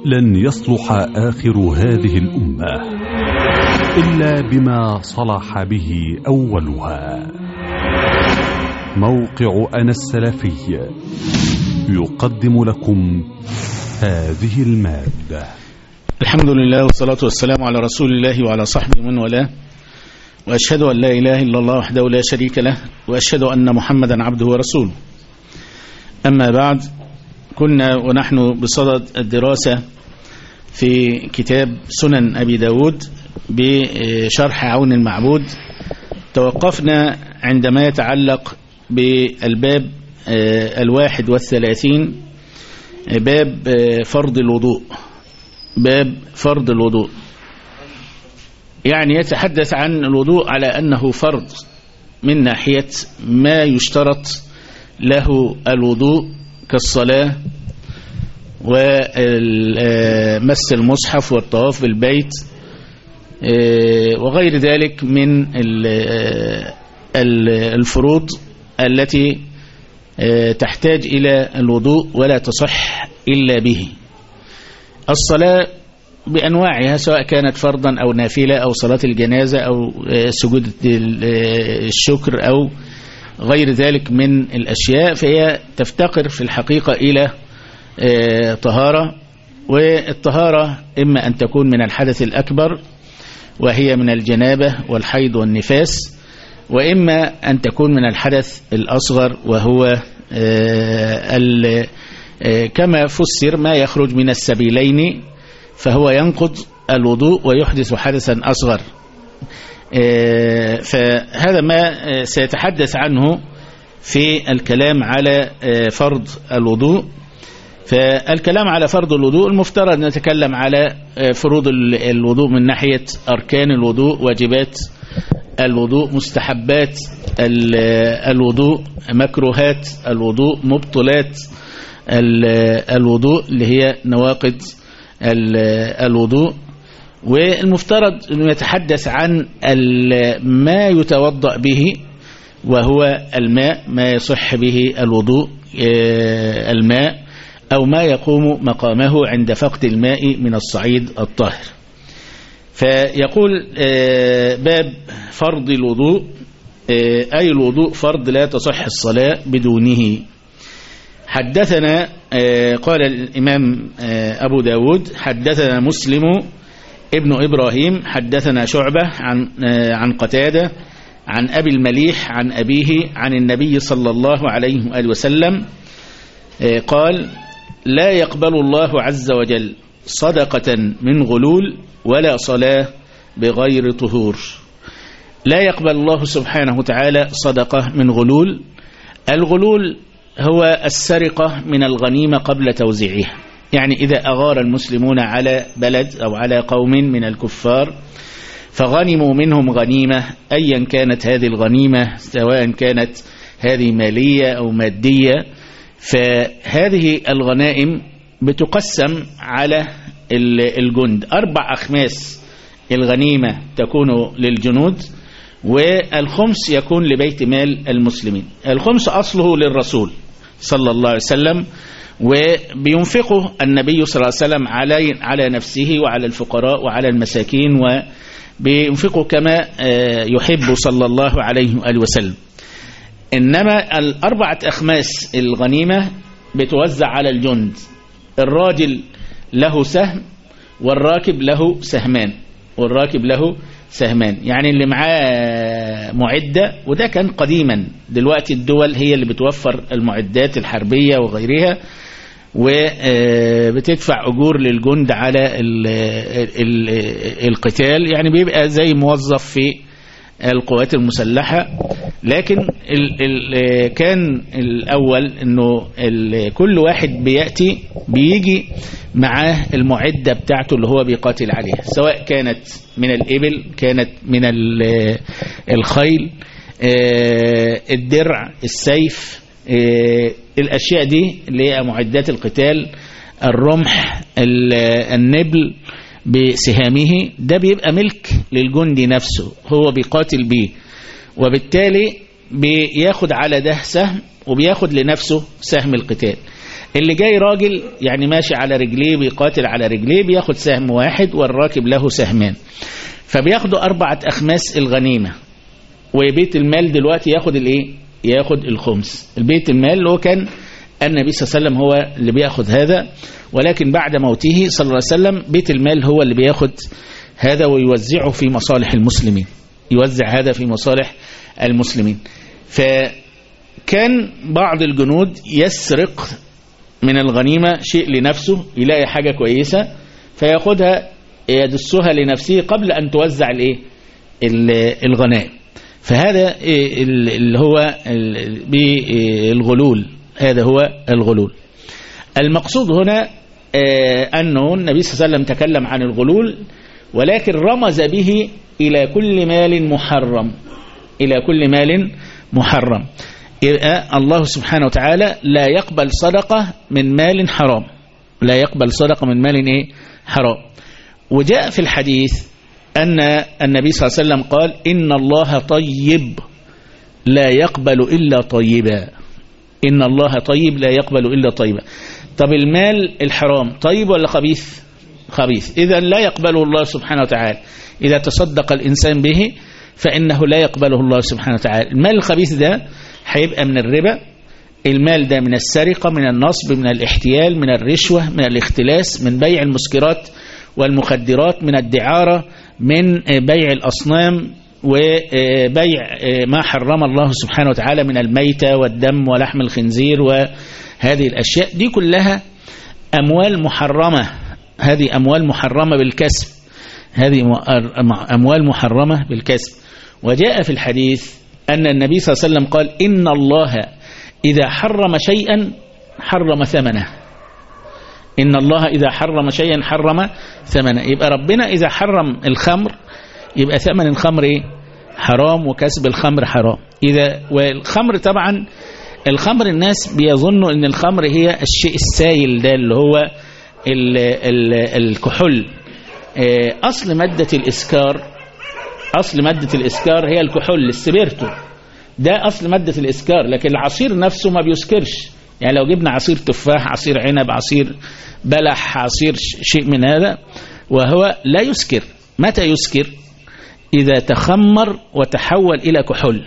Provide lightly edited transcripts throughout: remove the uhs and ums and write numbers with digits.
لن يصلح آخر هذه الأمة إلا بما صلح به أولها. موقع أنا السلفي يقدم لكم هذه المادة. الحمد لله والصلاة والسلام على رسول الله وعلى صحبه من والاه، وأشهد أن لا إله إلا الله وحده لا شريك له، وأشهد أن محمدا عبده ورسوله. أما بعد، كنا ونحن بصدد الدراسة في كتاب سنن أبي داود بشرح عون المعبود. توقفنا عندما يتعلق بالباب 31، باب فرض الوضوء. باب فرض الوضوء يعني يتحدث عن الوضوء على أنه فرض من ناحية ما يشترط له الوضوء كالصلاة ومس المصحف والطواف بالبيت وغير ذلك من الفروض التي تحتاج إلى الوضوء ولا تصح إلا به. الصلاة بأنواعها، سواء كانت فرضا أو نافلة أو صلاة الجنازة أو سجود الشكر أو غير ذلك من الأشياء، فهي تفتقر في الحقيقة إلى طهارة. والطهارة إما أن تكون من الحدث الأكبر وهي من الجنابة والحيض والنفاس، وإما أن تكون من الحدث الأصغر وهو كما فسر ما يخرج من السبيلين، فهو ينقض الوضوء ويحدث حدثا أصغر. فهذا ما سيتحدث عنه في الكلام على فرض الوضوء. فالكلام على فرض الوضوء المفترض نتكلم على فروض الوضوء من ناحية أركان الوضوء، واجبات الوضوء، مستحبات الوضوء، مكروهات الوضوء، مبطلات الوضوء اللي هي نواقض الوضوء. والمفترض أن يتحدث عن ما يتوضأ به وهو الماء، ما يصح به الوضوء الماء، أو ما يقوم مقامه عند فقد الماء من الصعيد الطاهر. فيقول باب فرض الوضوء، أي الوضوء فرض لا تصح الصلاة بدونه. حدثنا قال الإمام أبو داود حدثنا مسلم ابن إبراهيم حدثنا شعبة عن قتادة عن أبي المليح عن أبيه عن النبي صلى الله عليه وآله وسلم قال: لا يقبل الله عز وجل صدقة من غلول ولا صلاة بغير طهور. لا يقبل الله سبحانه وتعالى صدقة من غلول. الغلول هو السرقة من الغنيمة قبل توزيعها، يعني إذا أغار المسلمون على بلد أو على قوم من الكفار فغنموا منهم غنيمة، أيا كانت هذه الغنيمة، سواء كانت هذه مالية أو مادية، فهذه الغنائم بتقسم على الجند. 4 أخماس الغنيمة تكون للجنود، والخمس يكون لبيت مال المسلمين. الخمس أصله للرسول صلى الله عليه وسلم، وبينفقه النبي صلى الله عليه وسلم على نفسه وعلى الفقراء وعلى المساكين، وبينفقه كما يحب صلى الله عليه وآله وسلم. إنما 4 أخماس الغنيمة بتوزع على الجند. الراجل له سهم والراكب له سهمان، يعني اللي معاه معدة، وده كان قديما. دلوقتي الدول هي اللي بتوفر المعدات الحربية وغيرها، وبتدفع أجور للجند على القتال، يعني بيبقى زي موظف في القوات المسلحة. لكن كان الأول أنه كل واحد بيجي معاه المعدة بتاعته اللي هو بيقاتل عليها، سواء كانت من الإبل، كانت من الخيل، الدرع، السيف، الأشياء دي اللي هي معدات القتال، الرمح، النبل بسهامه، ده بيبقى ملك للجندي نفسه، هو بيقاتل بيه، وبالتالي بياخد على ده سهم وبياخد لنفسه سهم القتال. اللي جاي راجل يعني ماشي على رجليه بيقاتل على رجليه بياخد سهم واحد والراكب له سهمان، فبياخدوا 4 أخماس الغنيمة. وبيت المال دلوقتي ياخد الايه؟ ياخد الخمس. البيت المال اللي هو كان النبي صلى الله عليه وسلم هو اللي بياخد هذا، ولكن بعد موته صلى الله عليه وسلم بيت المال هو اللي بياخد هذا ويوزعه في مصالح المسلمين، يوزع هذا في مصالح المسلمين. فكان بعض الجنود يسرق من الغنيمة شيء لنفسه، يلاقي حاجة كويسة فياخدها يدسها لنفسه قبل أن توزع الغنائم. فهذا اللي هو بالغلول، هذا هو الغلول. المقصود هنا أنه النبي صلى الله عليه وسلم تكلم عن الغلول، ولكن رمز به إلى كل مال محرم، إلى كل مال محرم. الله سبحانه وتعالى لا يقبل صدقة من مال حرام، لا يقبل صدقة من مال إيه؟ حرام. وجاء في الحديث أن النبي صلى الله عليه وسلم قال إن الله طيب لا يقبل إلا طيبا، إن الله طيب لا يقبل إلا طيبا. طب المال الحرام طيب ولا خبيث؟ خبيث. إذا لا يقبله الله سبحانه وتعالى. إذا تصدق الإنسان به فإنه لا يقبله الله سبحانه وتعالى. المال الخبيث ده هيبقى من الربا، المال ده من السرقة، من النصب، من الاحتيال، من الرشوة، من الاختلاس، من بيع المسكرات والمخدرات، من الدعارة، من بيع الأصنام، وبيع ما حرم الله سبحانه وتعالى من الميتة والدم ولحم الخنزير. وهذه الأشياء دي كلها أموال محرمة، هذه أموال محرمة بالكسب، هذه أموال محرمة بالكسب. وجاء في الحديث أن النبي صلى الله عليه وسلم قال إن الله إذا حرم شيئا حرم ثمنه، إن الله إذا حرم شيئا حرم ثمنه. يبقى ربنا إذا حرم الخمر يبقى ثمن الخمر حرام وكسب الخمر حرام. والخمر طبعا الخمر الناس بيظنوا ان الخمر هي الشيء السائل ده اللي هو الكحول. اصل مادة الاسكار هي الكحول، السبيرتو ده اصل مادة الاسكار، لكن العصير نفسه ما بيسكرش. يعني لو جبنا عصير تفاح، عصير عنب، عصير بلح، عصير شيء من هذا، وهو لا يسكر. متى يسكر؟ إذا تخمر وتحول إلى كحول،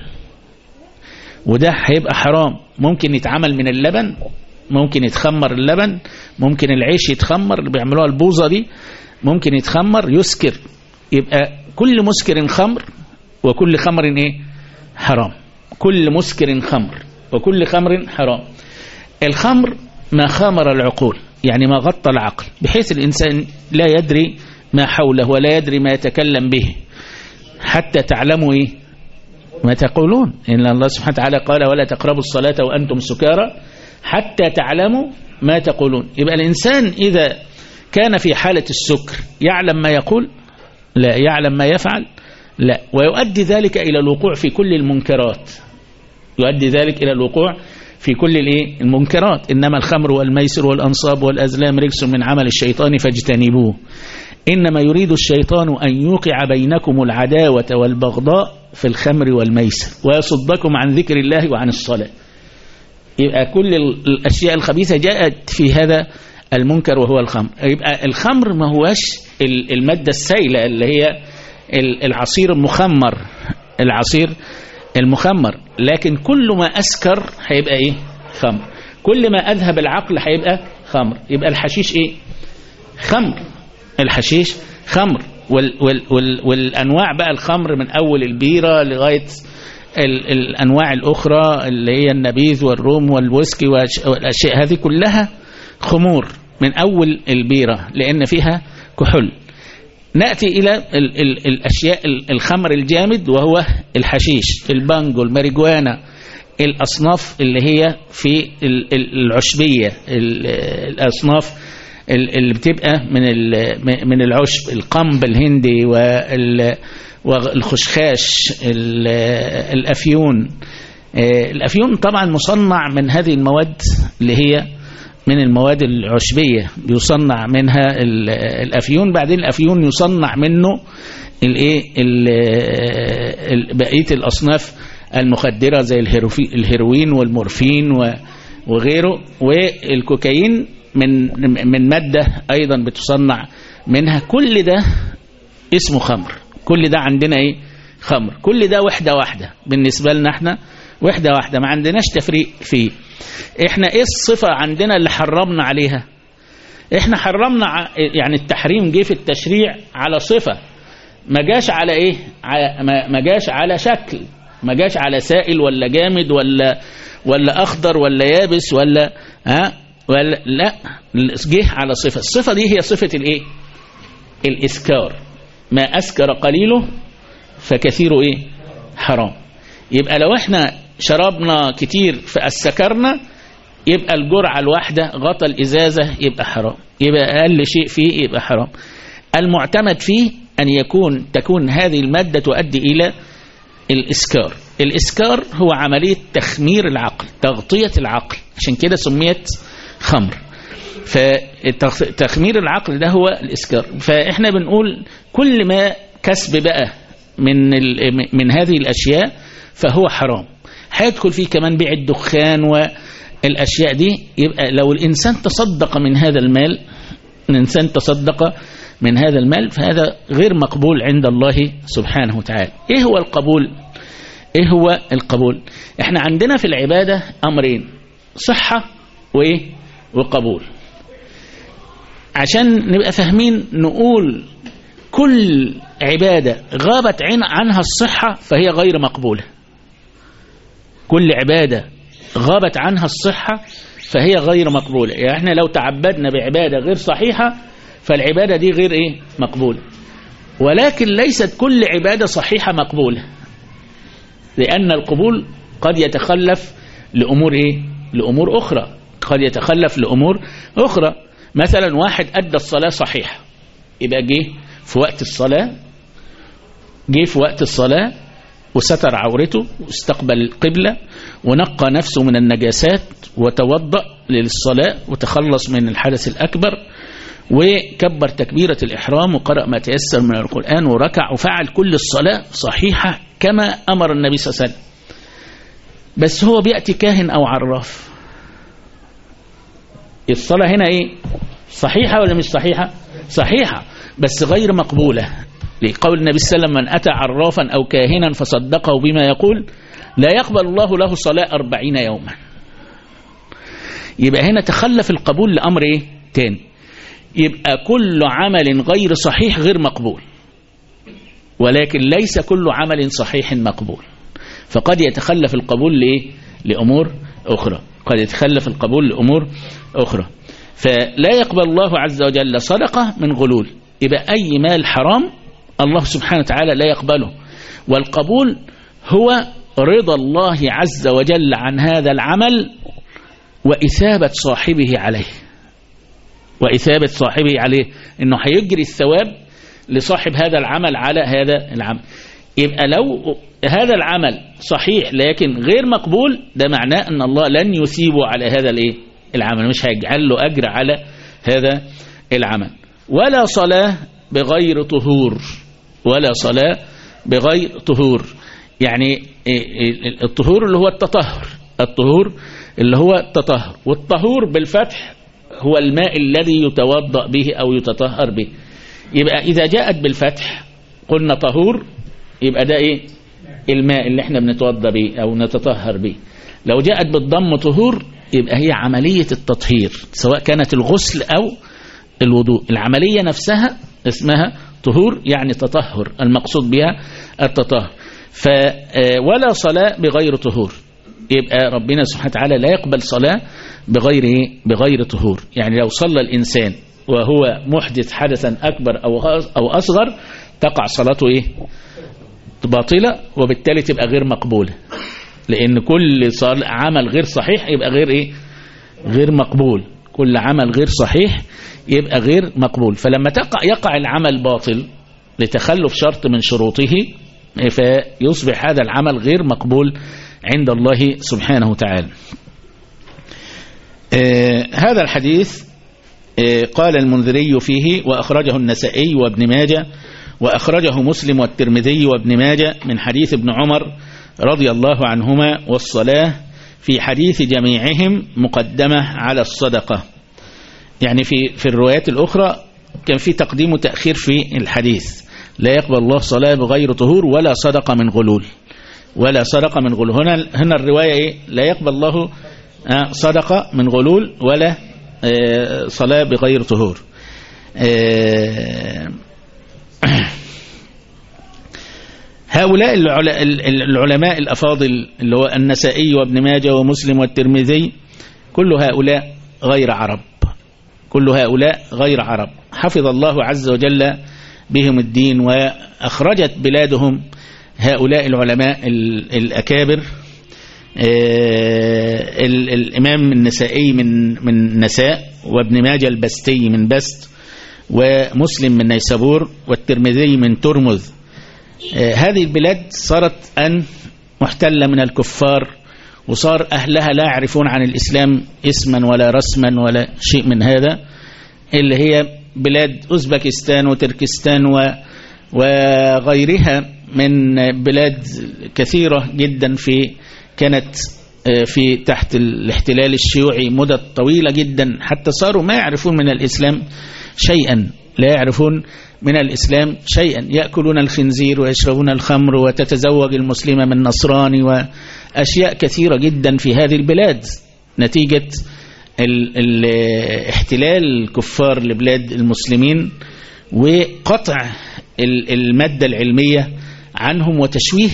وده هيبقى حرام. ممكن يتعمل من اللبن، ممكن يتخمر اللبن، ممكن العيش يتخمر اللي بيعملوها البوظة دي، ممكن يتخمر يسكر. يبقى كل مسكر خمر وكل خمر ايه؟ حرام. كل مسكر خمر وكل خمر حرام. الخمر ما خامر العقول، يعني ما غطى العقل، بحيث الإنسان لا يدري ما حوله ولا يدري ما يتكلم به، حتى تعلموا إيه؟ ما تقولون. إن الله سبحانه وتعالى قال ولا تقربوا الصلاة وأنتم سكارى حتى تعلموا ما تقولون. يبقى الإنسان إذا كان في حالة السكر يعلم ما يقول؟ لا. يعلم ما يفعل؟ لا. ويؤدي ذلك إلى الوقوع في كل المنكرات، يؤدي ذلك إلى الوقوع في كل المنكرات. إنما الخمر والميسر والأنصاب والأزلام رجس من عمل الشيطان فاجتنبوه إنما يريد الشيطان أن يوقع بينكم العداوة والبغضاء في الخمر والميسر ويصدكم عن ذكر الله وعن الصلاة. يبقى كل الأشياء الخبيثة جاءت في هذا المنكر وهو الخمر. يبقى الخمر ما هوش المادة السائلة اللي هي العصير المخمر، العصير المخمر، لكن كل ما أسكر هيبقى إيه؟ خمر. كل ما أذهب العقل هيبقى خمر. يبقى الحشيش إيه؟ خمر. الحشيش خمر. والأنواع بقى الخمر من أول البيرة لغاية الأنواع الأخرى اللي هي النبيذ والروم والويسكي والأشياء هذه كلها خمور من أول البيرة لأن فيها كحول. نأتي إلى الأشياء الخمر الجامد وهو الحشيش، البانجو، الماريجوانا، الأصناف اللي هي في العشبية، الأصناف اللي بتبقى من العشب، القنب الهندي والخشخاش، الأفيون. الأفيون طبعا مصنع من هذه المواد اللي هي من المواد العشبية، بيصنع منها الأفيون. بعدين الأفيون يصنع منه بقية الأصناف المخدرة زي الهيروين والمورفين وغيره. والكوكايين من مادة أيضا بتصنع منها. كل ده اسمه خمر. كل ده عندنا ايه؟ خمر. كل ده وحدة واحدة بالنسبة لنا احنا، وحدة واحدة، ما عندناش تفريق فيه. احنا ايه الصفة عندنا اللي حرمنا عليها؟ احنا حرمنا يعني التحريم جه في التشريع على صفة، ما جاش على ايه؟ ما جاش على شكل، ما جاش على سائل ولا جامد ولا اخضر ولا يابس ولا ولا لا، جه على صفة. الصفة دي هي صفة الايه؟ الاسكار. ما اسكر قليله فكثيره ايه؟ حرام. يبقى لو احنا شربنا كتير فأسكرنا، يبقى الجرعة الواحدة غطى الإزازة يبقى حرام، يبقى أقل شيء فيه يبقى حرام. المعتمد فيه أن تكون هذه المادة تؤدي إلى الإسكار. الإسكار هو عملية تخمير العقل، تغطية العقل، عشان كده سميت خمر. فتخمير العقل ده هو الإسكار. فإحنا بنقول كل ما كسب بقى من هذه الأشياء فهو حرام. هيدخل فيه كمان بيع الدخان والأشياء دي. يبقى لو الإنسان تصدق من هذا المال، الإنسان تصدق من هذا المال، فهذا غير مقبول عند الله سبحانه وتعالى. إيه هو القبول؟ إيه هو القبول؟ إحنا عندنا في العبادة أمرين: صحة وإيه؟ وقبول. عشان نبقى فاهمين نقول كل عبادة غابت عنها الصحة فهي غير مقبولة. كل عبادة غابت عنها الصحة فهي غير مقبولة. يعني احنا لو تعبدنا بعبادة غير صحيحة فالعبادة دي غير ايه؟ مقبولة. ولكن ليست كل عبادة صحيحة مقبولة، لأن القبول قد يتخلف لأمور ايه؟ لأمور أخرى. قد يتخلف لأمور أخرى. مثلا واحد أدى الصلاة صحيحة، يبقى جه في وقت الصلاة وستر عورته واستقبل القبلة ونقى نفسه من النجاسات وتوضأ للصلاة وتخلص من الحدث الأكبر وكبر تكبيرة الإحرام وقرأ ما تيسر من القرآن وركع وفعل كل الصلاة صحيحة كما أمر النبي صلى الله عليه وسلم. بس هو بيأتي كاهن أو عراف، الصلاة هنا إيه؟ صحيحة ولا مش صحيحة؟ صحيحة بس غير مقبولة، لقول النبي صلى الله عليه وسلم: من أتى عرافا أو كاهنا فصدقه بما يقول لا يقبل الله له صلاة 40 يوما. يبقى هنا تخلف القبول لأمر إيه؟ تاني. يبقى كل عمل غير صحيح غير مقبول، ولكن ليس كل عمل صحيح مقبول. فقد يتخلف القبول لإيه؟ لأمور أخرى. قد يتخلف القبول لأمور أخرى. فلا يقبل الله عز وجل صدقة من غلول. يبقى أي مال حرام الله سبحانه وتعالى لا يقبله. والقبول هو رضا الله عز وجل عن هذا العمل وإثابة صاحبه عليه. وإثابة صاحبه عليه إنه هيجري الثواب لصاحب هذا العمل على هذا العمل. يبقى لو هذا العمل صحيح لكن غير مقبول، ده معناه أن الله لن يثيبه على هذا العمل، مش هيجعل له أجر على هذا العمل. ولا صلاة بغير طهور. ولا صلاة بغير طهور. يعني الطهور اللي هو التطهر. الطهور اللي هو التطهر. والطهور بالفتح هو الماء الذي يتوضأ به أو يتطهر به. يبقى إذا جاءت بالفتح قلنا طهور، يبقى ده إيه؟ الماء اللي احنا بنتوضأ به أو نتطهر به. لو جاءت بالضم طهور يبقى هي عملية التطهير، سواء كانت الغسل أو الوضوء. العملية نفسها اسمها طهور، يعني تطهر، المقصود بها التطهر. ولا صلاة بغير طهور. يبقى ربنا سبحانه وتعالى لا يقبل صلاة بغير طهور. يعني لو صلى الإنسان وهو محدث حدثا أكبر أو أصغر تقع صلاته باطلة، وبالتالي تبقى غير مقبولة، لأن كل عمل غير صحيح يبقى غير مقبول. كل عمل غير صحيح يبقى غير مقبول. فلما يقع العمل باطل لتخلف شرط من شروطه فيصبح هذا العمل غير مقبول عند الله سبحانه وتعالى. هذا الحديث قال المنذري فيه: وأخرجه النسائي وابن ماجه، وأخرجه مسلم والترمذي وابن ماجه من حديث ابن عمر رضي الله عنهما: والصلاة في حديث جميعهم مقدمة على الصدقة. يعني في الروايات الأخرى كان في تقديم وتأخير في الحديث. لا يقبل الله صلاة بغير طهور ولا صدقة من غلول، ولا صدقة من غلول. هنا الرواية إيه؟ لا يقبل الله صدقة من غلول ولا صلاة بغير طهور. هؤلاء العلماء الأفاضل اللي هو النسائي وابن ماجه ومسلم والترمذي، كل هؤلاء غير عرب، كل هؤلاء غير عرب. حفظ الله عز وجل بهم الدين، وأخرجت بلادهم هؤلاء العلماء الأكابر. الإمام النسائي من نساء، وابن ماجه البستي من بست، ومسلم من نيسابور، والترمذي من ترمذ. هذه البلاد صارت أن محتلة من الكفار، وصار أهلها لا يعرفون عن الإسلام اسما ولا رسما ولا شيء من هذا، اللي هي بلاد أوزبكستان وتركستان وغيرها من بلاد كثيرة جدا كانت في تحت الاحتلال الشيوعي مدة طويلة جدا، حتى صاروا ما يعرفون من الإسلام شيئا، لا يعرفون من الإسلام شيئا، يأكلون الخنزير ويشربون الخمر وتتزوج المسلمة من نصراني، وأشياء كثيرة جدا في هذه البلاد نتيجة الاحتلال الكفار لبلاد المسلمين، وقطع المادة العلمية عنهم، وتشويه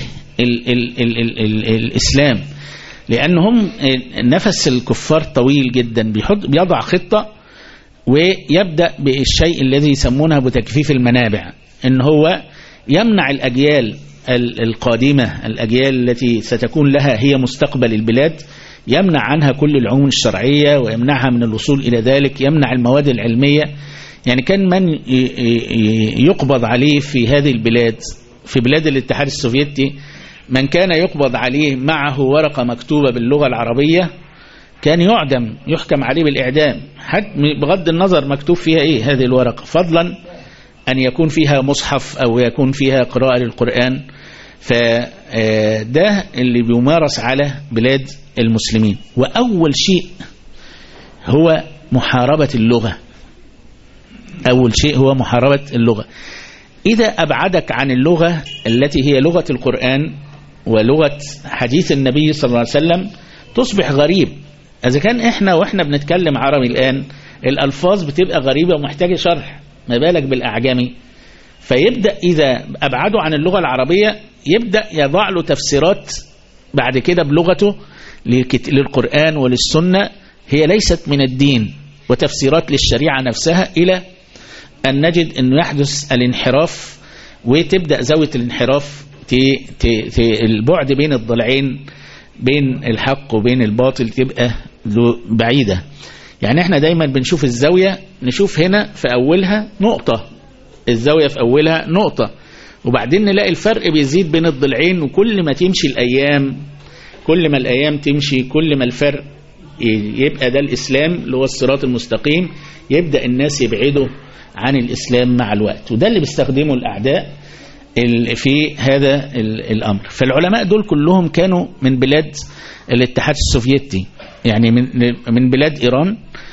الإسلام، لأنهم نفس الكفار طويل جدا، بيضع خطة ويبدأ بالشيء الذي يسمونه بتجفيف المنابع، إن هو يمنع الأجيال القادمة، الأجيال التي ستكون لها هي مستقبل البلاد، يمنع عنها كل العلوم الشرعية ويمنعها من الوصول إلى ذلك، يمنع المواد العلمية. يعني كان من يقبض عليه في هذه البلاد، في بلاد الاتحاد السوفيتي، من كان يقبض عليه معه ورقة مكتوبة باللغة العربية كان يعدم، يحكم عليه بالإعدام، حتى بغض النظر مكتوب فيها إيه هذه الورقة، فضلا أن يكون فيها مصحف أو يكون فيها قراءة للقرآن. فده اللي بيمارس على بلاد المسلمين. وأول شيء هو محاربة اللغة، أول شيء هو محاربة اللغة. إذا أبعدك عن اللغة التي هي لغة القرآن ولغة حديث النبي صلى الله عليه وسلم تصبح غريب. إذا كان وإحنا بنتكلم عربي الآن الألفاظ بتبقى غريبة ومحتاجة شرح، ما بالك بالأعجمي. فيبدأ إذا أبعده عن اللغة العربية يبدأ يضع له تفسيرات بعد كده بلغته للقرآن وللسنة هي ليست من الدين، وتفسيرات للشريعة نفسها، إلى أن نجد أنه يحدث الانحراف، وتبدأ زاوية الانحراف البعد بين الضلعين، بين الحق وبين الباطل، تبقى بعيدة. يعني احنا دايما بنشوف الزاوية، نشوف هنا في أولها نقطة، الزاوية في أولها نقطة، وبعدين نلاقي الفرق بيزيد بين الضلعين. وكل ما تمشي الأيام، كل ما الأيام تمشي، كل ما الفرق يبقى ده الإسلام اللي هو الصراط المستقيم، يبدأ الناس يبعدوا عن الإسلام مع الوقت. وده اللي بيستخدمه الأعداء في هذا الأمر. فالعلماء دول كلهم كانوا من بلاد الاتحاد السوفيتي، يعني من بلاد إيران،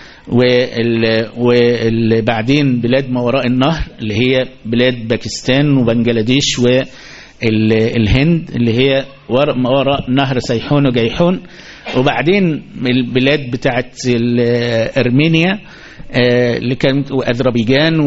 وبعدين بلاد ما وراء النهر اللي هي بلاد باكستان وبنجلاديش والهند اللي هي ما وراء نهر سيحون وجيحون، وبعدين البلاد بتاعت أرمينيا اللي كانت، وأذربيجان،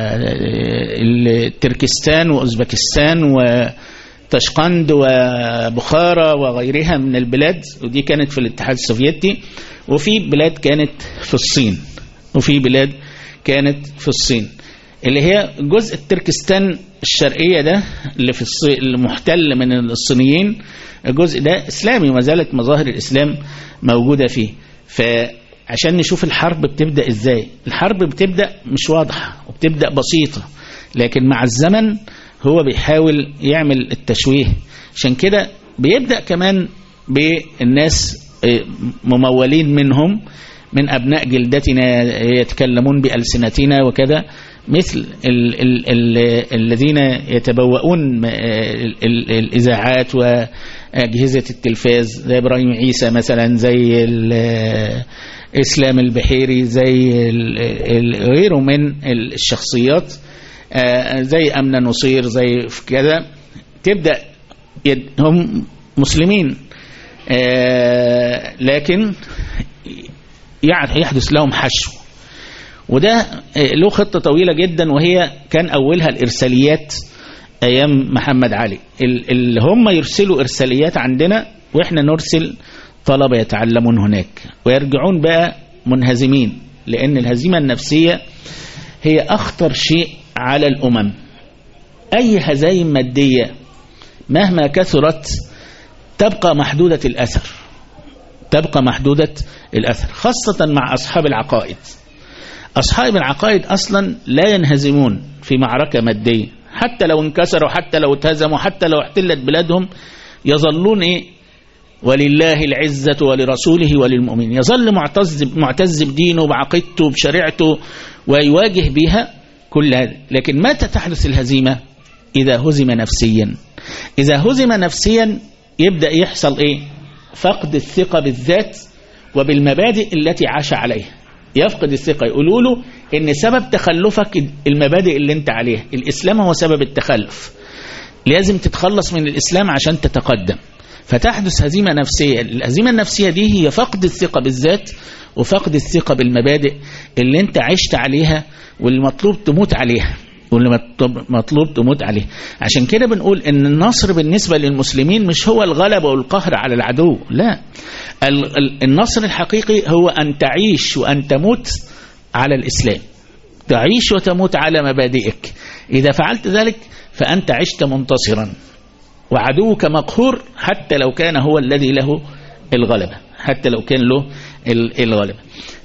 وتركستان وأوزبكستان وتشقند وبخارى وغيرها من البلاد، ودي كانت في الاتحاد السوفيتي. وفي بلاد كانت في الصين، وفي بلاد كانت في الصين اللي هي جزء تركستان الشرقية ده اللي في المحتل من الصينيين، الجزء ده إسلامي وما زالت مظاهر الإسلام موجودة فيه. فعشان نشوف الحرب بتبدأ إزاي، الحرب بتبدأ مش واضحة وبتبدأ بسيطة، لكن مع الزمن هو بيحاول يعمل التشويه. عشان كده بيبدأ كمان بالناس ممولين منهم من أبناء جلدتنا يتكلمون بألسنتنا وكذا، مثل الذين يتبوؤون الإذاعات أجهزة التلفاز زي إبراهيم عيسى مثلا، زي إسلام البحيري، زي غيره من الشخصيات، زي أمنة نصير، زي كذا، تبدأ هم مسلمين لكن يحدث لهم حشو. وده له خطة طويلة جدا، وهي كان أولها الإرساليات أيام محمد علي، اللي هم يرسلوا إرساليات عندنا وإحنا نرسل طلبة يتعلمون هناك، ويرجعون بقى منهزمين، لأن الهزيمة النفسية هي أخطر شيء على الأمم. أي هزايم مادية مهما كثرت تبقى محدودة الأثر، تبقى محدودة الأثر، خاصة مع أصحاب العقائد. أصحاب العقائد أصلا لا ينهزمون في معركة مادية، حتى لو انكسروا، حتى لو اتهزموا، حتى لو احتلت بلادهم، يظلون ولله العزة ولرسوله وللمؤمنين. يظل معتز بدينه، بعقيدته، بشريعته، ويواجه بها كل هذا. لكن متى تحدث الهزيمة؟ إذا هزم نفسيا. إذا هزم نفسيا يبدأ يحصل فقد الثقة بالذات وبالمبادئ التي عاش عليها. يفقد الثقة، يقولوا له إن سبب تخلفك المبادئ اللي انت عليها، الإسلام هو سبب التخلف، لازم تتخلص من الإسلام عشان تتقدم. فتحدث هزيمة نفسية. الهزيمة النفسية دي هي فقد الثقة بالذات وفقد الثقة بالمبادئ اللي انت عشت عليها واللي مطلوب تموت عليها، عشان كده بنقول ان النصر بالنسبة للمسلمين مش هو الغلبة والقهر على العدو، لا، النصر الحقيقي هو أن تعيش وأن تموت على الإسلام، تعيش وتموت على مبادئك. إذا فعلت ذلك فأنت عشت منتصرا، وعدوك مقهور حتى لو كان هو الذي له الغلبة، حتى لو كان له الغلبة.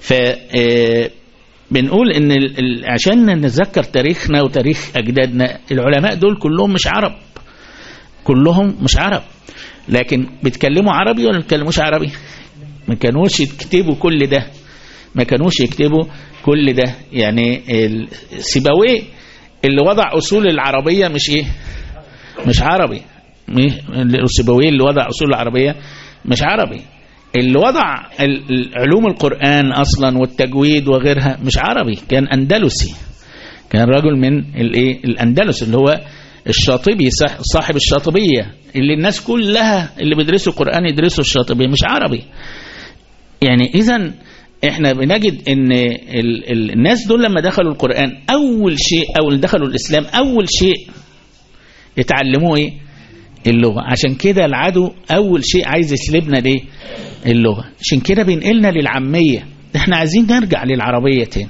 بنقول ان عشان نتذكر تاريخنا وتاريخ أجدادنا، العلماء دول كلهم مش عرب، كلهم مش عرب، لكن بيتكلموا عربي ولا بيتكلموش عربي؟ ما كانوش يكتبوا كل ده، ما كانوش يكتبوا كل ده. يعني سيبويه اللي وضع أصول العربية مش عربي، سيبويه اللي وضع أصول العربية مش عربي، اللي وضع علوم القرآن أصلا والتجويد وغيرها مش عربي، كان أندلسي، كان رجل من الأندلس اللي هو الشاطبي، صاحب الشاطبية، اللي الناس كلها اللي بيدرسوا القرآن يدرسوا الشاطبية، مش عربي. يعني إذن احنا بنجد ان الناس دول لما دخلوا القرآن أول شيء، أو دخلوا الإسلام أول شيء يتعلموه اللغة. عشان كده العدو أول شيء عايز يسلبنا اللغة، عشان كده بينقلنا للعامية. احنا عايزين نرجع للعربية تاني،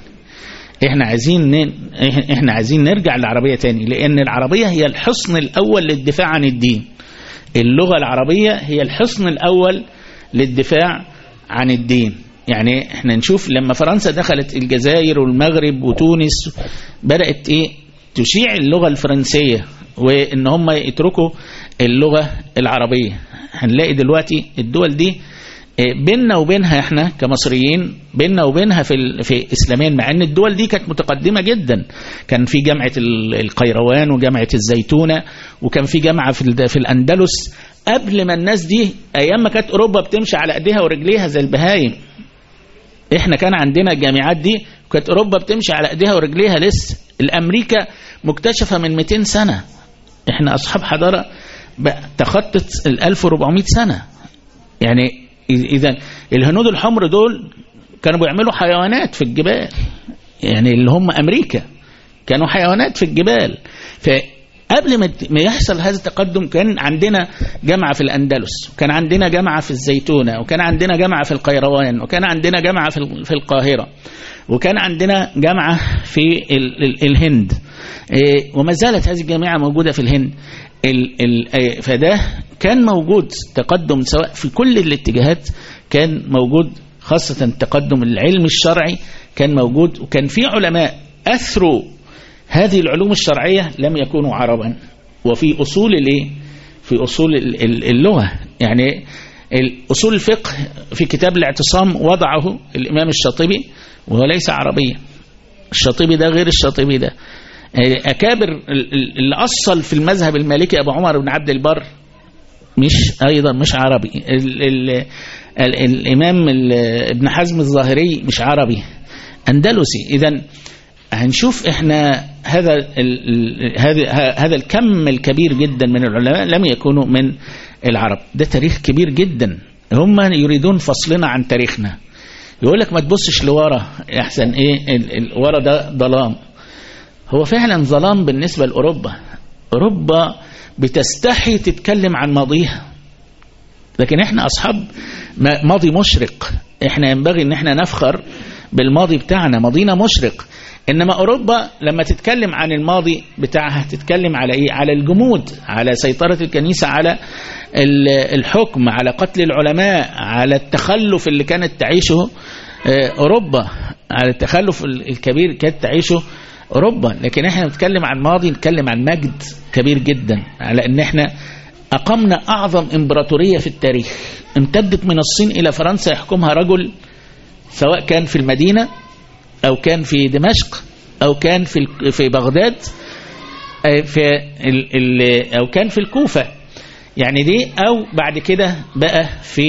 احنا عايزين نرجع للعربية تاني، لأن العربية هي الحصن الأول للدفاع عن الدين. اللغة العربية هي الحصن الأول للدفاع عن الدين. يعني احنا نشوف لما فرنسا دخلت الجزائر والمغرب وتونس، بدأت تشيع اللغة الفرنسية، وان هم يتركوا اللغة العربية. هنلاقي دلوقتي الدول دي بيننا وبينها احنا كمصريين، بيننا وبينها في اسلامين، مع ان الدول دي كانت متقدمة جدا. كان في جامعة القيروان وجامعة الزيتونة، وكان في جامعة في الأندلس قبل ما الناس دي، ايام ما كانت اوروبا بتمشي على ايديها ورجليها زي البهايم. احنا كان عندنا الجامعات دي، وكانت اوروبا بتمشي على ايديها ورجليها لسه. الامريكا مكتشفة من 200 سنة، احنا اصحاب حضارة تخطت 1400 سنة. يعني اذا الهنود الحمر دول كانوا بيعملوا حيوانات في الجبال، يعني اللي هم امريكا كانوا حيوانات في الجبال. فقبل ما يحصل هذا التقدم كان عندنا جامعة في الأندلس، وكان عندنا جامعة في الزيتونة، وكان عندنا جامعة في القيروان، وكان عندنا جامعة في القاهرة، وكان عندنا جامعة في الهند، وما زالت هذه الجامعة موجودة في الهند. فده كان موجود تقدم سواء في كل الاتجاهات، كان موجود، خاصة التقدم العلم الشرعي كان موجود. وكان في علماء أثروا هذه العلوم الشرعية لم يكونوا عربا، وفي أصول في أصول اللغة. يعني أصول الفقه في كتاب الاعتصام وضعه الإمام الشاطبي، وهو ليس عربيا. الشاطبي ده غير الشاطبي ده. أكابر اللي أصل في المذهب المالكي أبو عمر بن عبد البر أيضا مش عربي. الإمام ابن حزم الظاهري مش عربي، أندلسي. إذن هنشوف إحنا هذا الكم الكبير جدا من العلماء لم يكونوا من العرب. ده تاريخ كبير جدا. هم يريدون فصلنا عن تاريخنا، يقول لك ما تبصش لورا أحسن إيه، ورا ده ظلام. هو فعلا ظلام بالنسبة لأوروبا. أوروبا بتستحي تتكلم عن ماضيها، لكن احنا أصحاب ماضي مشرق. احنا ينبغي ان احنا نفخر بالماضي بتاعنا، ماضينا مشرق. انما أوروبا لما تتكلم عن الماضي بتاعها تتكلم على ايه؟ على الجمود، على سيطرة الكنيسة على الحكم، على قتل العلماء، على التخلف اللي كانت تعيشه أوروبا، على التخلف الكبير كانت تعيشه أوروبا. لكن احنا نتكلم عن ماضي، نتكلم عن مجد كبير جدا، على ان احنا أقمنا أعظم إمبراطورية في التاريخ، امتدت من الصين إلى فرنسا، يحكمها رجل، سواء كان في المدينة أو كان في دمشق أو كان في بغداد أو كان في الكوفة يعني دي، أو بعد كده بقى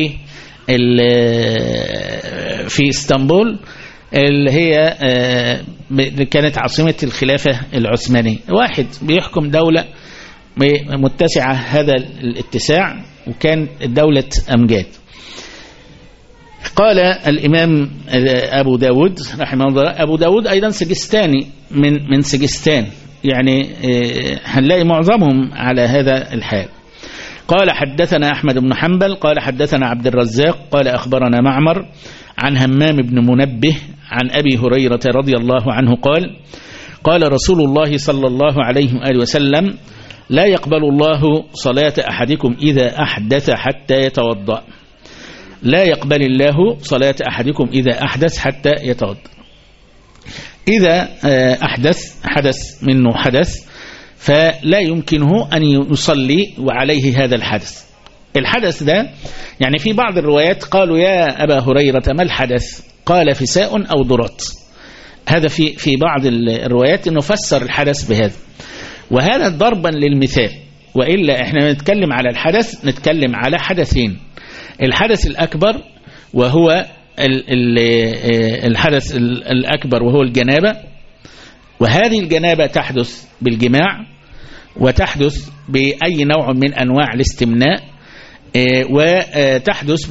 في اسطنبول اللي هي كانت عاصمة الخلافة العثمانية. واحد بيحكم دولة متسعة هذا الاتساع، وكان دولة أمجاد. قال الإمام أبو داود رحمه الله، أبو داود أيضا سجستاني من سجستان، يعني هنلاقي معظمهم على هذا الحال. قال حدثنا أحمد بن حنبل قال حدثنا عبد الرزاق قال أخبرنا معمر عن همام بن منبه عن أبي هريرة رضي الله عنه قال قال رسول الله صلى الله عليه وآله وسلم لا يقبل الله صلاة أحدكم إذا أحدث حتى يتوضأ. لا يقبل الله صلاة أحدكم إذا أحدث حتى يتوضأ. إذا حدث منه حدث فلا يمكنه أن يصلي وعليه هذا الحدث. الحدث ده يعني في بعض الروايات قالوا يا أبا هريرة ما الحدث؟ قال فساء أو ضرط. هذا في بعض الروايات أنه فسر الحدث بهذا، وهذا ضربا للمثال. وإلا احنا نتكلم على الحدث، نتكلم على حدثين: الحدث الأكبر وهو الحدث الأكبر وهو الجنابة، وهذه الجنابة تحدث بالجماع وتحدث بأي نوع من أنواع الاستمناء، وتحدث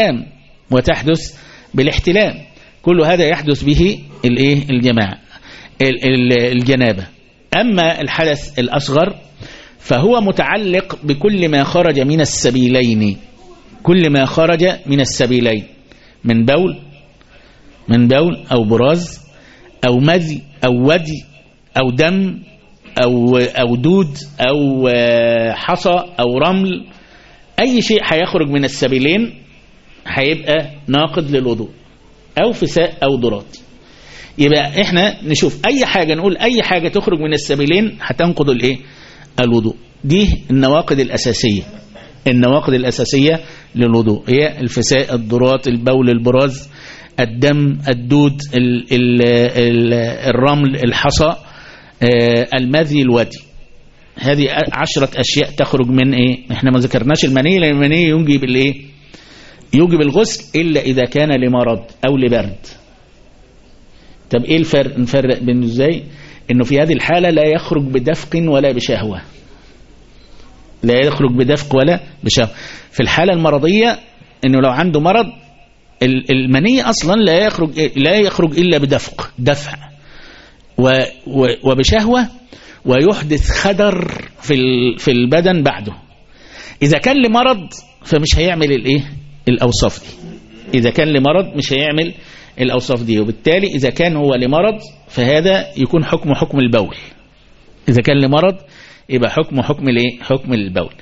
بالاحتلام كل هذا يحدث به الجماع الجنابة. أما الحدث الأصغر فهو متعلق بكل ما خرج من السبيلين، كل ما خرج من السبيلين، من بول أو براز أو مذي أو ودي أو دم أو دود أو حصى أو رمل. أي شيء هيخرج من السبيلين هيبقى ناقض للوضوء، أو فساء أو ضرات. يبقى احنا نشوف أي حاجة، نقول أي حاجة تخرج من السبيلين هتنقض الوضوء. دي النواقض الأساسية للوضوء، هي الفساء، الضرات، البول، البراز، الدم، الدود، الرمل، الحصى، المذي، الودي. هذه 10 أشياء تخرج من احنا ما ذكرناش المني، لأن المني يوجب الغسل إلا إذا كان لمرض أو لبرد. طب ايه الفرق؟ نفرق بينه ازاي؟ انه في هذه الحالة لا يخرج بدفق ولا بشهوة، لا يخرج بدفق ولا بشهوة. في الحالة المرضية انه لو عنده مرض المني اصلا لا يخرج الا دفع وبشهوة، ويحدث خدر في البدن بعده. اذا كان لمرض فمش هيعمل الاوصاف دي، اذا كان لمرض مش هيعمل الأوصاف دي. وبالتالي إذا كان هو لمرض فهذا يكون حكم البول. إذا كان لمرض يبقى حكم البول.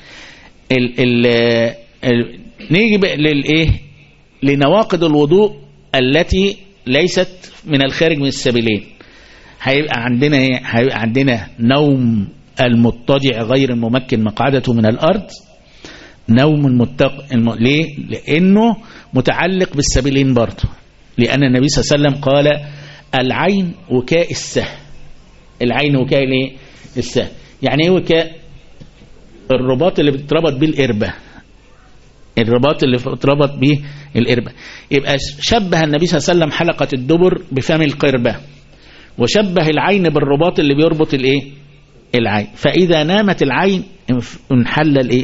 نيجي لنواقض الوضوء التي ليست من الخارج من السبيلين. هيبقى عندنا نوم المضطجع غير الممكن مقعدته من الأرض. نوم ليه؟ لأنه متعلق بالسبيلين برضه، لأن النبي صلى الله عليه وسلم قال العين وكاء السه. العين وكاء السه، يعني ايه وكاء؟ الرباط اللي بتتربط بيه القربة الرباط اللي اتربط به الإربة. يبقى شبه النبي صلى الله عليه وسلم حلقة الدبر بفم القربة، وشبه العين بالرباط اللي بيربط الايه العين. فإذا نامت العين انحل الايه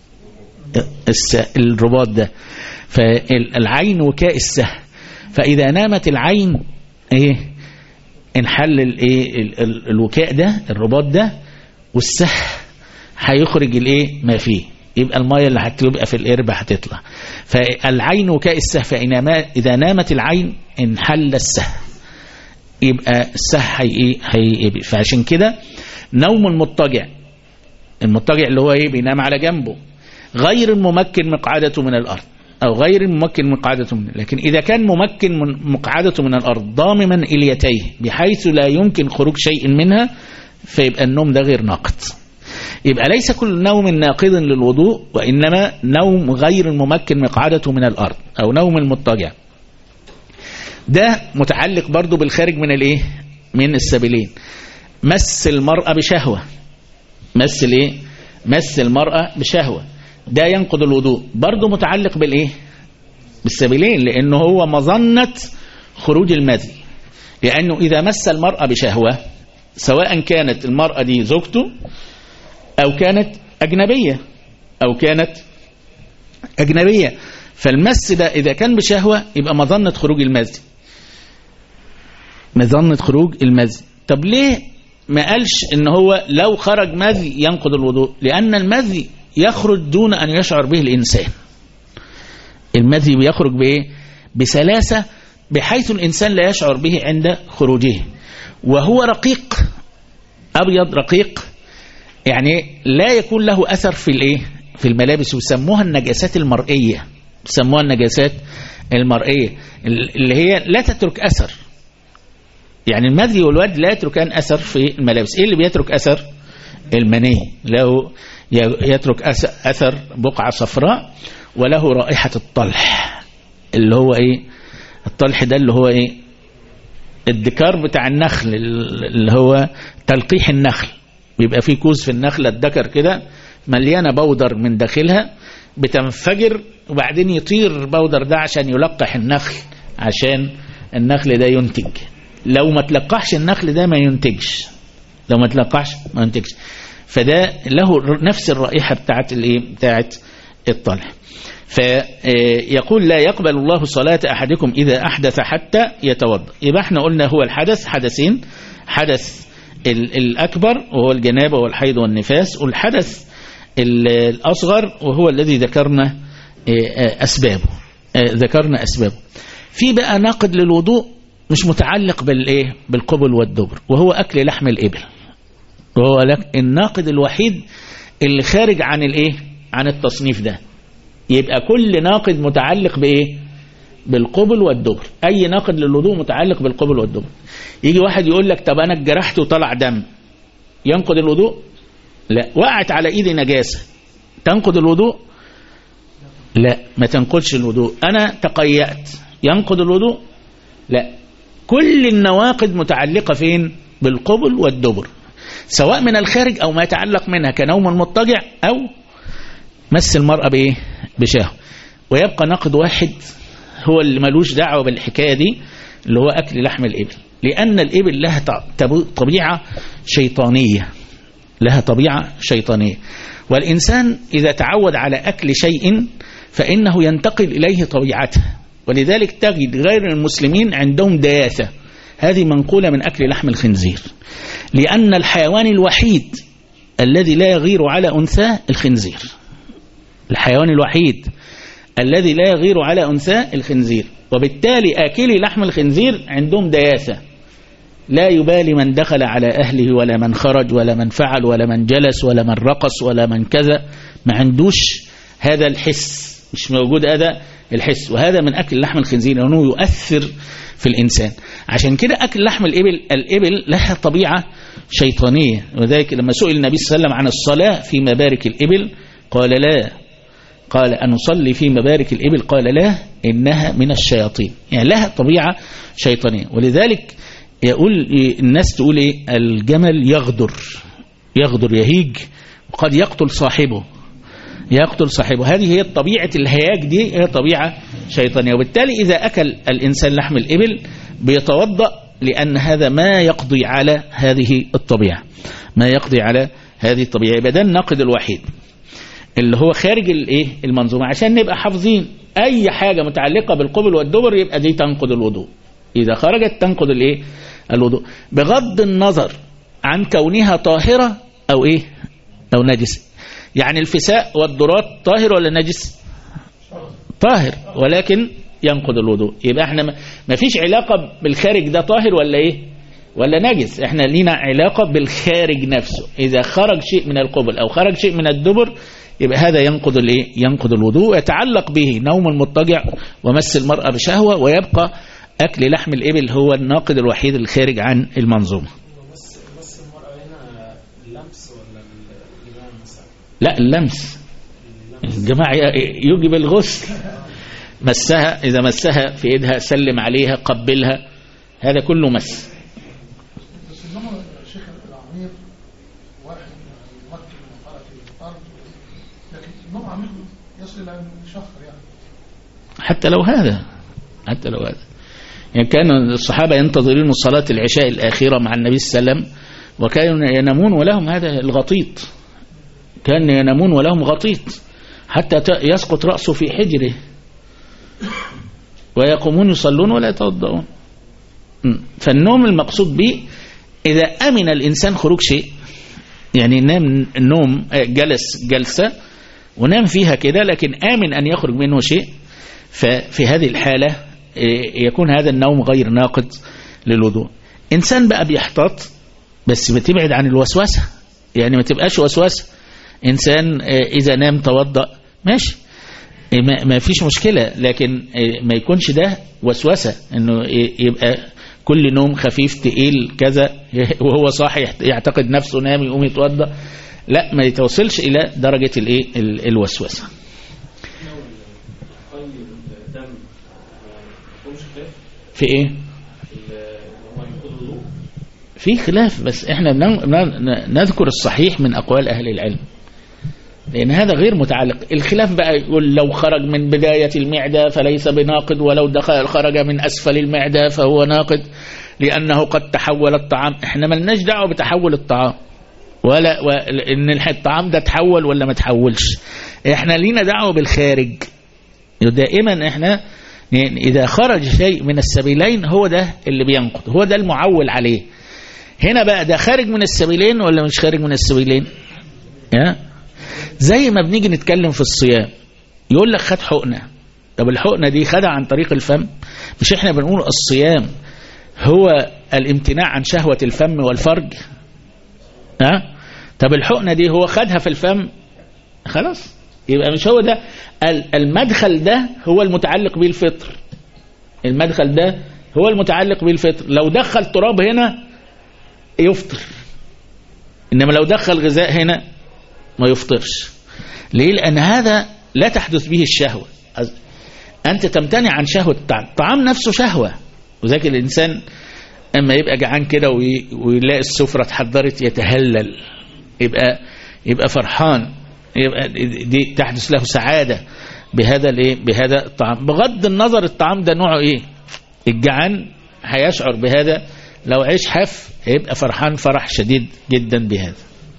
الرباط ده. فالعين وكاء السهم، فإذا نامت العين ايه انحل الايه الوكاء ده الرباط ده، والسهم هيخرج الايه ما فيه، يبقى المية اللي هتبقى في القربة هتطلع. فالعين وكاء السهم، فإذا نامت العين انحل السهم، يبقى السهم هيقبل. فعشان كده نوم المضطجع اللي هو ايه بينام على جنبه غير الممكن مقعدته من الأرض، أو غير الممكن مقعدته من، لكن إذا كان ممكن من مقعدته من الأرض ضامما إليتيه بحيث لا يمكن خروج شيء منها، فيبقى النوم ده غير ناقض. يبقى ليس كل نوم ناقض للوضوء، وإنما نوم غير الممكن مقعدته من الأرض أو نوم المضطجع. ده متعلق برضو بالخارج من الايه من السبيلين. مس المرأة بشهوة، مس المرأة بشهوة ده ينقض الوضوء، برضو متعلق بالايه بالسبيلين، لانه هو مظنة خروج المذي. لانه اذا مس المرأة بشهوة سواء كانت المرأة دي زوجته او كانت اجنبية، فالمس ده اذا كان بشهوة يبقى مظنة خروج المذي. طب ليه ما قالش ان هو لو خرج مذي ينقض الوضوء؟ لان المذي يخرج دون ان يشعر به الانسان. المذي بيخرج بايه بسلاسة، بحيث الانسان لا يشعر به عند خروجه، وهو رقيق ابيض رقيق، يعني لا يكون له اثر في الايه في الملابس. ويسموها النجاسات المرئية، اللي هي لا تترك اثر. يعني المذي والواد لا يتركان أثر في الملابس. إيه اللي بيترك أثر؟ المني له يترك أثر بقعة صفراء، وله رائحة الطلح، اللي هو إيه الطلح ده اللي هو إيه الدكار بتاع النخل، اللي هو تلقيح النخل. بيبقى فيه كوز في النخلة الدكر كده مليانة بودر من داخلها بتنفجر، وبعدين يطير البودر ده عشان يلقح النخل، عشان النخل ده ينتج. لو ما تلقحش النخل ده ما ينتجش، فده له نفس الرائحة بتاعت الطلح. فيقول لا يقبل الله صلاة أحدكم إذا أحدث حتى يتوضأ. يبقى احنا قلنا هو الحدث حدثين، حدث الأكبر وهو الجنابة والحيض والنفاس، والحدث الأصغر وهو الذي ذكرنا أسبابه. في بقى ناقض للوضوء مش متعلق بالقبل والدبر، وهو أكل لحم الإبل، وهو الناقض الوحيد اللي خارج عن التصنيف ده. يبقى كل ناقض متعلق بالقبل والدبر. أي ناقض للوضوء متعلق بالقبل والدبر. يجي واحد يقول لك طب أنا اتجرحت وطلع دم، ينقض الوضوء؟ لا. وقعت على إيدي نجاسة، تنقض الوضوء؟ لا، ما تنقضش الوضوء. أنا تقيأت، ينقض الوضوء؟ لا. كل النواقض متعلقة فين؟ بالقبل والدبر، سواء من الخارج أو ما يتعلق منها كنوم المضطجع أو مس المرأة بشهوة. ويبقى ناقض واحد هو اللي ملوش دعوة بالحكاية دي، اللي هو أكل لحم الإبل. لأن الإبل لها طبيعة شيطانية، والإنسان إذا تعود على أكل شيء فإنه ينتقل إليه طبيعته. ولذلك تجد غير المسلمين عندهم دياثة، هذه منقولة من أكل لحم الخنزير. لأن الحيوان الوحيد الذي لا يغير على أنثى الخنزير، الحيوان الوحيد الذي لا يغير على أنثى الخنزير. وبالتالي آكلي لحم الخنزير عندهم دياثة، لا يبالي من دخل على أهله ولا من خرج ولا من فعل ولا من جلس ولا من رقص ولا من كذا، ما عندوش هذا الحس، مش موجود هذا الحس. وهذا من أكل لحم الخنزير لأنه يؤثر في الإنسان. عشان كده أكل لحم الإبل لها طبيعة شيطانية. وذلك لما سئل النبي صلى الله عليه وسلم عن الصلاة في مبارك الإبل قال لا، قال أن نصلي في مبارك الإبل قال لا، إنها من الشياطين. يعني لها طبيعة شيطانية. ولذلك يقول الناس تقول الجمل يغدر يهيج وقد يقتل صاحبه. يقتل صاحبه. هذه هي طبيعة الهياج، دي هي طبيعة شيطانية. وبالتالي إذا أكل الإنسان لحم الإبل بيتوضأ، لأن هذا ما يقضي على هذه الطبيعة، ما يقضي على هذه الطبيعة. يبقى ده الناقض الوحيد اللي هو خارج المنظومة. عشان نبقى حافظين أي حاجة متعلقة بالقبل والدبر يبقى دي تنقض الوضوء، إذا خرجت تنقض الوضوء، بغض النظر عن كونها طاهرة أو نجس. يعني الفساء والضرات طاهر ولا نجس؟ طاهر، ولكن ينقض الوضوء. يبقى احنا ما فيش علاقة بالخارج ده طاهر ولا نجس، احنا لينا علاقة بالخارج نفسه. إذا خرج شيء من القبل أو خرج شيء من الدبر يبقى هذا ينقض الوضوء. يتعلق به نوم المضطجع ومس المرأة بشهوة، ويبقى أكل لحم الإبل هو الناقض الوحيد الخارج عن المنظومة. مس المرأة هنا اللمس ولا اللمس؟ لا، اللمس. الجماعة يجب الغسل. مسها، إذا مسها في إيدها، سلم عليها، قبلها، هذا كله مس. بس إنما شيخ العمير واحد يمكن المرأة في الأرض، لكن النوم عميق يصل إلى شهر يعني. حتى لو هذا يعني كان الصحابة ينتظرون صلاة العشاء الأخيرة مع النبي صلى الله عليه وسلم، وكانوا ينامون ولهم هذا الغطيط، كان ينامون ولهم غطيط حتى يسقط رأسه في حجره، ويقومون يصلون ولا يتوضؤون. فالنوم المقصود به إذا أمن الإنسان خروج شيء، يعني نام النوم، جلس جلسة ونام فيها كده لكن آمن أن يخرج منه شيء، ففي هذه الحالة يكون هذا النوم غير ناقض للوضوء. إنسان بقى بيحتاط، بس بتبعد عن الوسوسة، يعني ما تبقاش وسوسة. إنسان إذا نام توضأ ماشي، ما فيش مشكلة، لكن ما يكونش ده وسوسة، إنه يبقى كل نوم خفيف تقيل كذا وهو صاحي يعتقد نفسه نام يقوم يتوضأ. لا، ما يتوصلش إلى درجة الوسوسة. في ايه؟ في خلاف، بس احنا نذكر الصحيح من اقوال اهل العلم، لان هذا غير متعلق. الخلاف بقى يقول لو خرج من بداية المعدة فليس بناقض، ولو خرج من اسفل المعدة فهو ناقض لانه قد تحول الطعام. احنا ملناش دعوه بتحول الطعام ولا ان الطعام ده تحول ولا ما تحولش، احنا لينا دعوه بالخارج. دائما احنا إذا خرج شيء من السبيلين هو ده اللي بينقض، هو ده المعول عليه. هنا بقى ده خارج من السبيلين ولا مش خارج من السبيلين؟ زي ما بنيجي نتكلم في الصيام، يقول لك خد حقنة، طب الحقنة دي خدها عن طريق الفم؟ مش احنا بنقول الصيام هو الامتناع عن شهوة الفم والفرج؟ طب الحقنة دي هو خدها في الفم، خلاص يبقى مش هو ده المدخل، ده هو المتعلق به الفطر. المدخل ده هو المتعلق به الفطر. لو دخل تراب هنا يفطر، إنما لو دخل غذاء هنا ما يفطرش. ليه؟ لأن هذا لا تحدث به الشهوة، أنت تمتنع عن شهوة الطعام. الطعام نفسه شهوة، وذلك الإنسان أما يبقى جعان كده ويلاقي السفرة اتحضرت يتهلل، يبقى فرحان، يبقى دي تحدث له سعادة بهذا الطعام، بغض النظر الطعام ده نوعه ايه. الجعان هيشعر بهذا، لو عيش حف هيبقى فرحان فرح شديد جدا بهذا.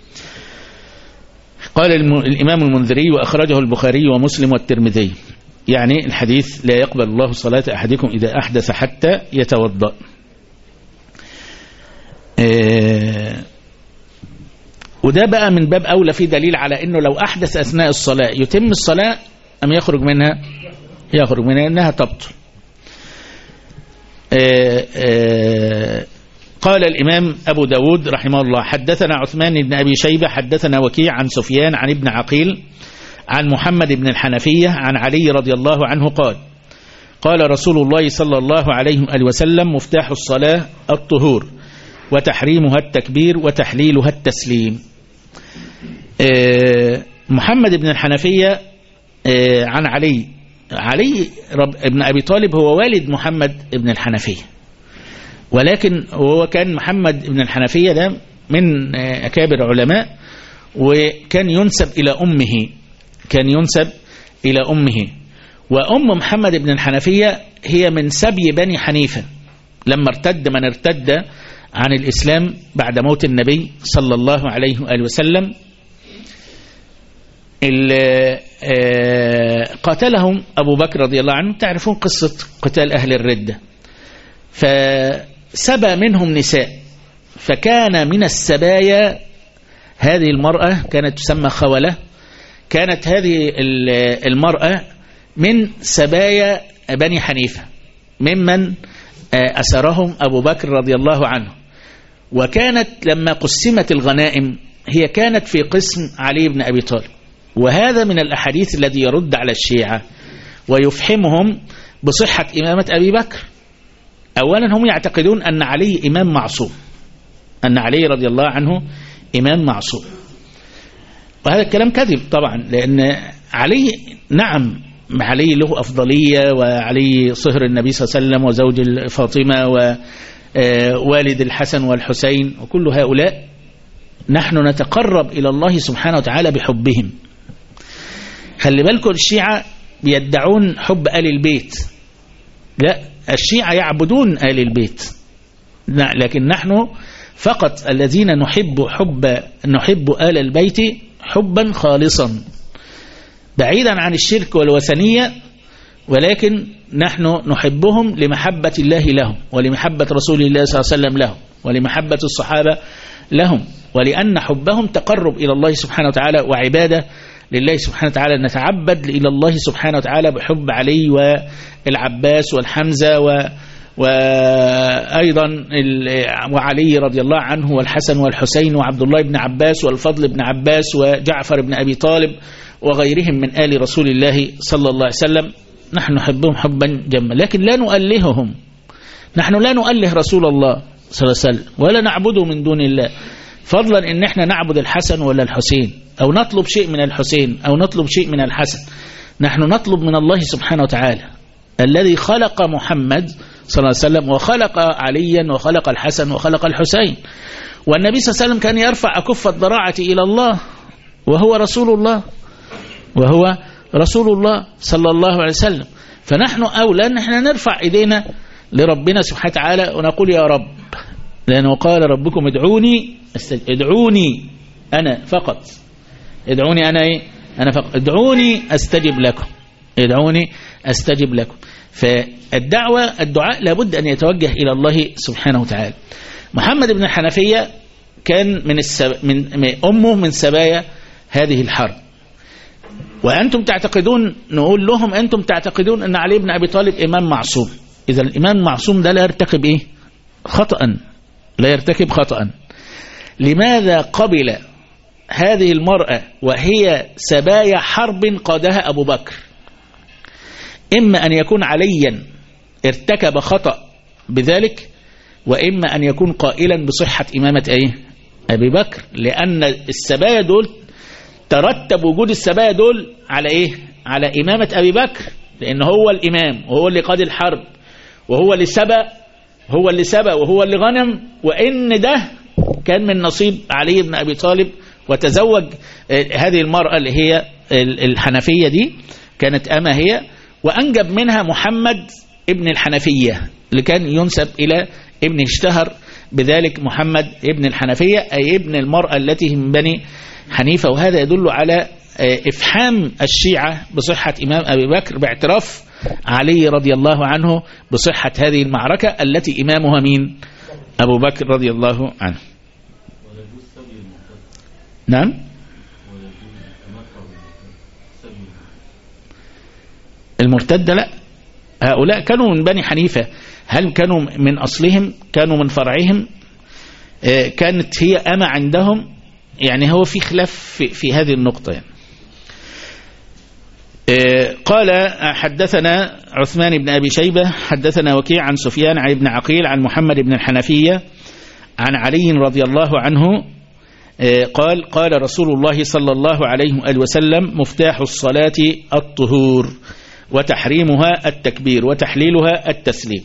قال الإمام المنذري وأخرجه البخاري ومسلم والترمذي، يعني الحديث لا يقبل الله صلاة أحدكم إذا أحدث حتى يتوضأ. وده بقى من باب أولى، في دليل على أنه لو أحدث أثناء الصلاة يتم الصلاة أم يخرج منها أنها تبطل. قال الإمام أبو داود رحمه الله حدثنا عثمان بن أبي شيبة حدثنا وكيع عن سفيان عن ابن عقيل عن محمد بن الحنفية عن علي رضي الله عنه قال رسول الله صلى الله عليه وسلم مفتاح الصلاة الطهور وتحريمها التكبير وتحليلها التسليم. محمد بن الحنفية عن علي ابن أبي طالب هو والد محمد بن الحنفية، ولكن هو كان محمد بن الحنفية ده من أكابر علماء، وكان ينسب إلى أمه كان ينسب إلى أمه. وأم محمد بن الحنفية هي من سبي بني حنيفة لما ارتد من ارتد عن الإسلام بعد موت النبي صلى الله عليه وآله وسلم. قاتلهم أبو بكر رضي الله عنه. تعرفون قصة قتال أهل الردة. فسبى منهم نساء، فكان من السبايا هذه المرأة كانت تسمى خولة. كانت هذه المرأة من سبايا بني حنيفة ممن أسرهم أبو بكر رضي الله عنه. وكانت لما قسمت الغنائم هي كانت في قسم علي بن أبي طالب. وهذا من الأحاديث الذي يرد على الشيعة ويفحمهم بصحة إمامة أبي بكر. أولا هم يعتقدون أن علي إمام معصوم، أن علي رضي الله عنه إمام معصوم، وهذا الكلام كذب طبعا، لأن علي نعم علي له أفضلية، وعلي صهر النبي صلى الله عليه وسلم وزوج فاطمة ووالد الحسن والحسين، وكل هؤلاء نحن نتقرب إلى الله سبحانه وتعالى بحبهم. خلي بالكم الشيعة بيدعون حب آل البيت، لا، الشيعة يعبدون آل البيت، لكن نحن فقط الذين نحب آل البيت حبا خالصا بعيدا عن الشرك والوثنية، ولكن نحن نحبهم لمحبة الله لهم، ولمحبة رسول الله صلى الله عليه وسلم لهم، ولمحبة الصحابة لهم، ولأن حبهم تقرب إلى الله سبحانه وتعالى وعبادة لله سبحانه وتعالى. نتعبد إلى الله سبحانه وتعالى بحب علي والعباس والحمزة وأيضا وعلي رضي الله عنه والحسن والحسين وعبد الله بن عباس والفضل بن عباس وجعفر بن أبي طالب وغيرهم من آل رسول الله صلى الله عليه وسلم. نحن نحبهم حبا جما، لكن لا نؤلههم. نحن لا نؤله رسول الله صلى الله عليه وسلم ولا نعبده من دون الله، فضلا إن احنا نعبد الحسن ولا الحسين، أو نطلب شيء من الحسين أو نطلب شيء من الحسن. نحن نطلب من الله سبحانه وتعالى الذي خلق محمد صلى الله عليه وسلم وخلق عليا وخلق الحسن وخلق الحسين. والنبي صلى الله عليه وسلم كان يرفع أكف الضراعة إلى الله وهو رسول الله، وهو رسول الله صلى الله عليه وسلم. فنحن أولى أن احنا نرفع إيدينا لربنا سبحانه وتعالى ونقول يا رب، لأنه قال ربكم ادعوني أنا فقط، ادعوني أنا إيه؟ أنا فقط، ادعوني أستجب لكم، ادعوني أستجب لكم. الدعاء لابد أن يتوجه إلى الله سبحانه وتعالى. محمد بن الحنفية كان من أمه من سبايا هذه الحرب. وأنتم تعتقدون، نقول لهم أنتم تعتقدون أن علي بن أبي طالب إمام معصوم. إذا الإمام معصوم ده لا يرتكب إيه؟ خطأ، لا يرتكب خطأ. لماذا قبل هذه المرأة وهي سبايا حرب قادها أبو بكر؟ إما أن يكون عليا ارتكب خطأ بذلك، وإما أن يكون قائلا بصحة إمامة أبي بكر، لأن السبايا دول ترتب وجود السبايا دول على إيه؟ على إمامة أبي بكر، لأن هو الإمام وهو اللي قاد الحرب وهو اللي سبى وهو اللي غنم، وإن ده كان من نصيب علي بن أبي طالب. وتزوج هذه المرأة اللي هي الحنفية دي، كانت أما هي، وأنجب منها محمد ابن الحنفية اللي كان ينسب إلى ابن اشتهر بذلك محمد ابن الحنفية، أي ابن المرأة التي من بني حنيفة. وهذا يدل على إفحام الشيعة بصحة إمام أبي بكر باعتراف علي رضي الله عنه بصحة هذه المعركة التي إمامها مين؟ أبو بكر رضي الله عنه. نعم. المرتدة لا، هؤلاء كانوا من بني حنيفة. هل كانوا من أصلهم؟ كانوا من فرعهم؟ كانت هي أما عندهم؟ يعني هو في خلاف في هذه النقطة يعني. قال حدثنا عثمان بن أبي شيبة حدثنا وكيع عن سفيان عن ابن عقيل عن محمد بن الحنفية عن علي رضي الله عنه قال قال رسول الله صلى الله عليه وآله وسلم: مفتاح الصلاة الطهور، وتحريمها التكبير، وتحليلها التسليم.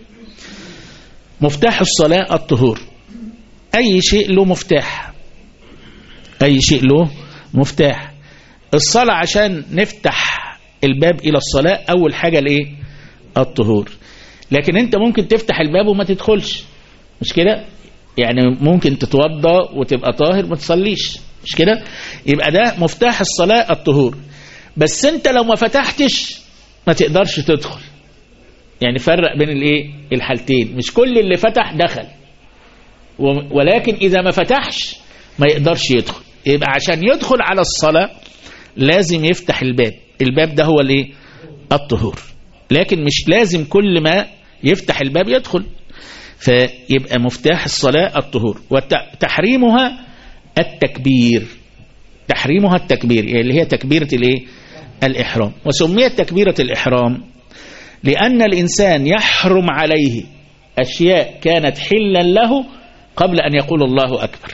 مفتاح الصلاة الطهور، أي شيء له مفتاح، أي شيء له مفتاح. الصلاة عشان نفتح الباب إلى الصلاة أول حاجة الإيه؟ الطهور. لكن أنت ممكن تفتح الباب وما تدخلش، مش كده؟ يعني ممكن تتوضى وتبقى طاهر ما تصليش، مش كده؟ يبقى ده مفتاح الصلاة الطهور. بس أنت لو ما فتحتش ما تقدرش تدخل. يعني فرق بين الإيه؟ الحالتين. مش كل اللي فتح دخل، ولكن إذا ما فتحش ما يقدرش يدخل. يبقى عشان يدخل على الصلاة لازم يفتح الباب. الباب ده هو الايه؟ الطهور. لكن مش لازم كل ما يفتح الباب يدخل. فيبقى مفتاح الصلاة الطهور. وتحريمها التكبير. تحريمها التكبير اللي هي تكبيرة الايه؟ الإحرام. وسميت تكبيرة الإحرام لأن الإنسان يحرم عليه أشياء كانت حلا له قبل أن يقول الله أكبر.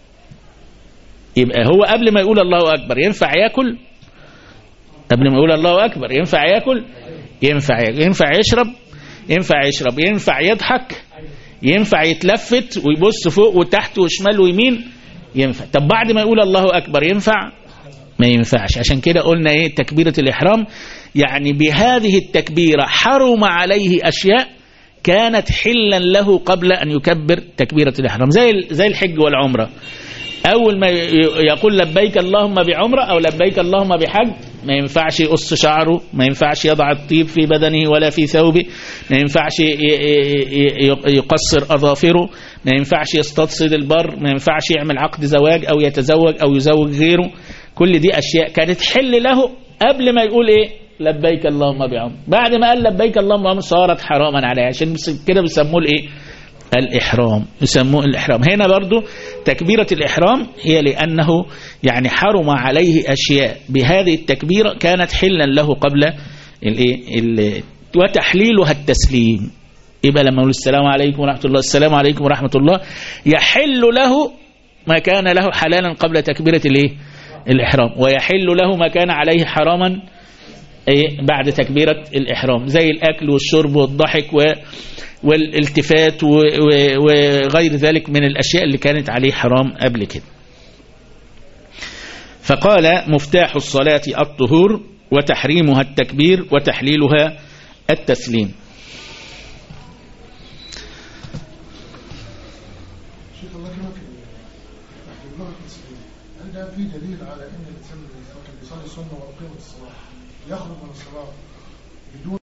يبقى هو قبل ما يقول الله أكبر ينفع يأكل؟ قبل ما يقول الله أكبر ينفع يأكل؟ ينفع يشرب؟ ينفع يضحك؟ ينفع يتلفت ويبص فوق وتحت وشمال ويمين؟ ينفع. طب بعد ما يقول الله أكبر ينفع؟ ما ينفعش. عشان كده قلنا ايه؟ تكبيرة الإحرام يعني بهذه التكبيرة حرم عليه أشياء كانت حلا له قبل أن يكبر تكبيرة الإحرام، زي الحج والعمرة. أول ما يقول لبيك اللهم بعمرة أو لبيك اللهم بحج ما ينفعش يقص شعره، ما ينفعش يضع الطيب في بدنه ولا في ثوبه، ما ينفعش يقصر أظافره، ما ينفعش يستصيد البر، ما ينفعش يعمل عقد زواج أو يتزوج أو يزوج غيره. كل دي أشياء كانت حل له قبل ما يقول إيه؟ لبيك اللهم بعمرة. بعد ما قال لبيك اللهم بعمرة صارت حراما عليه. عشان كده بيسموه الإيه؟ الإحرام. يسموه الإحرام. هنا برضو تكبيرة الإحرام هي لأنه يعني حرم عليه أشياء بهذه التكبيرة كانت حلا له قبل وتحليلها التسليم. يبقى لما نقول السلام عليكم ورحمة الله، السلام عليكم ورحمة الله، يحل له ما كان له حلالا قبل تكبيرة الإحرام، ويحل له ما كان عليه حراما بعد تكبيرة الإحرام، زي الأكل والشرب والضحك والالتفات وغير ذلك من الأشياء اللي كانت عليه حرام قبل كده. فقال مفتاح الصلاة الطهور وتحريمها التكبير وتحليلها التسليم. شيخ الله يكرمك، اللغة التسليم هل ده في دليل على ان الانسان اللي بيصلي السنة وقيمة الصلاة يخرج من الصلاة بدون؟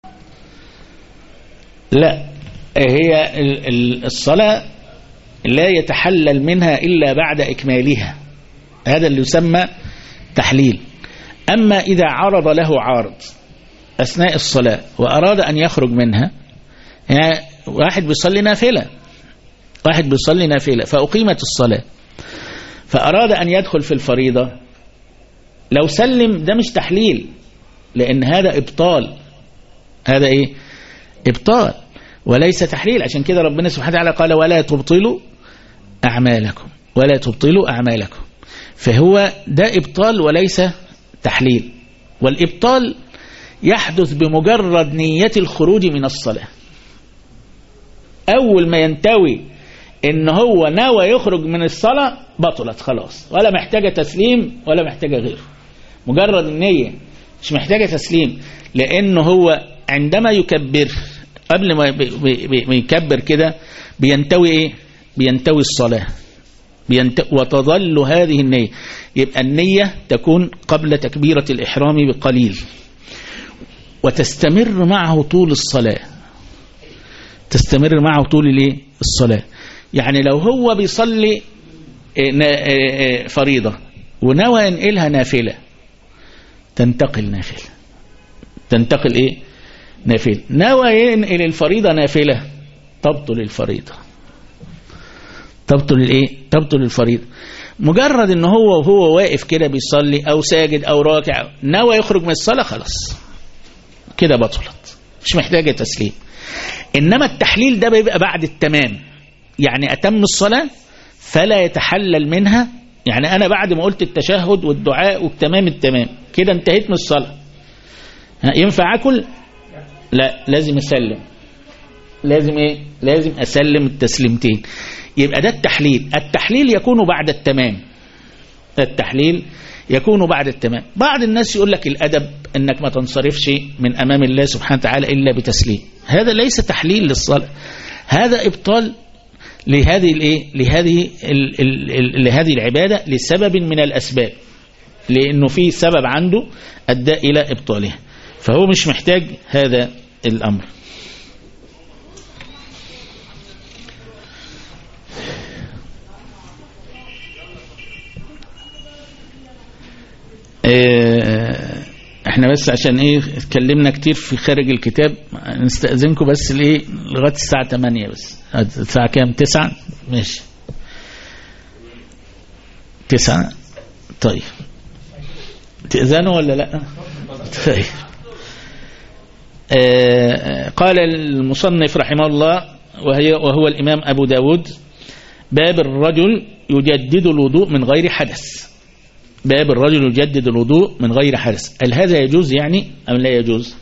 لا، هي الصلاة لا يتحلل منها إلا بعد إكمالها، هذا اللي يسمى تحليل. أما إذا عرض له عارض أثناء الصلاة وأراد أن يخرج منها، يعني واحد بيصلي نافلة فأقيمت الصلاة فأراد أن يدخل في الفريضة، لو سلم ده مش تحليل، لأن هذا إبطال. هذا إيه؟ إبطال وليس تحليل. عشان كده ربنا سبحانه وتعالى قال ولا تبطلوا أعمالكم. فهو ده إبطال وليس تحليل. والإبطال يحدث بمجرد نية الخروج من الصلاة. أول ما ينتوي إن هو نوى يخرج من الصلاة بطلت خلاص، ولا محتاجة تسليم ولا محتاجة غيره. مجرد النية مش محتاجة تسليم، لأنه هو عندما يكبر قبل ما يكبر كده بينتوي إيه؟ بينتوي الصلاة، وتظل هذه النية. يبقى النية تكون قبل تكبيرة الإحرام بقليل وتستمر معه طول الصلاة، الصلاة. يعني لو هو بيصلي فريضة ونوى ينقلها نافلة تنتقل إيه؟ نافلة. نوى ينقل الفريضة نافلة تبطل الفريضة. تبطل الفريضة. مجرد ان هو واقف كده بيصلي او ساجد او راكع نوى يخرج من الصلاة خلاص كده بطلت، مش محتاجة تسليم. انما التحليل ده بيبقى بعد التمام، يعني اتم الصلاة فلا يتحلل منها. يعني انا بعد ما قلت التشهد والدعاء والتمام كده انتهيت من الصلاة، ينفع اكل؟ لا، لازم اسلم. لازم ايه؟ لازم اسلم التسليمتين. يبقى ده التحليل. التحليل يكون بعد التمام. التحليل يكون بعد التمام. بعض الناس يقول لك الأدب أنك ما تنصرفش من أمام الله سبحانه وتعالى إلا بتسليم. هذا ليس تحليل للصلاة، هذا إبطال لهذه العبادة لسبب من الأسباب، لأنه في سبب عنده أدى إلى إبطالها، فهو مش محتاج هذا الأمر. احنا بس عشان اتكلمنا كتير في خارج الكتاب، نستأذنكم بس لغاية الساعة 8 بس. الساعة كام؟ 9؟ ماشي 9. طيب تأذنوا ولا لا؟ طيب. قال المصنف رحمه الله وهو الإمام أبو داود: باب الرجل يجدد الوضوء من غير حدث. باب الرجل يجدد الوضوء من غير حدث، هل هذا يجوز يعني أم لا يجوز؟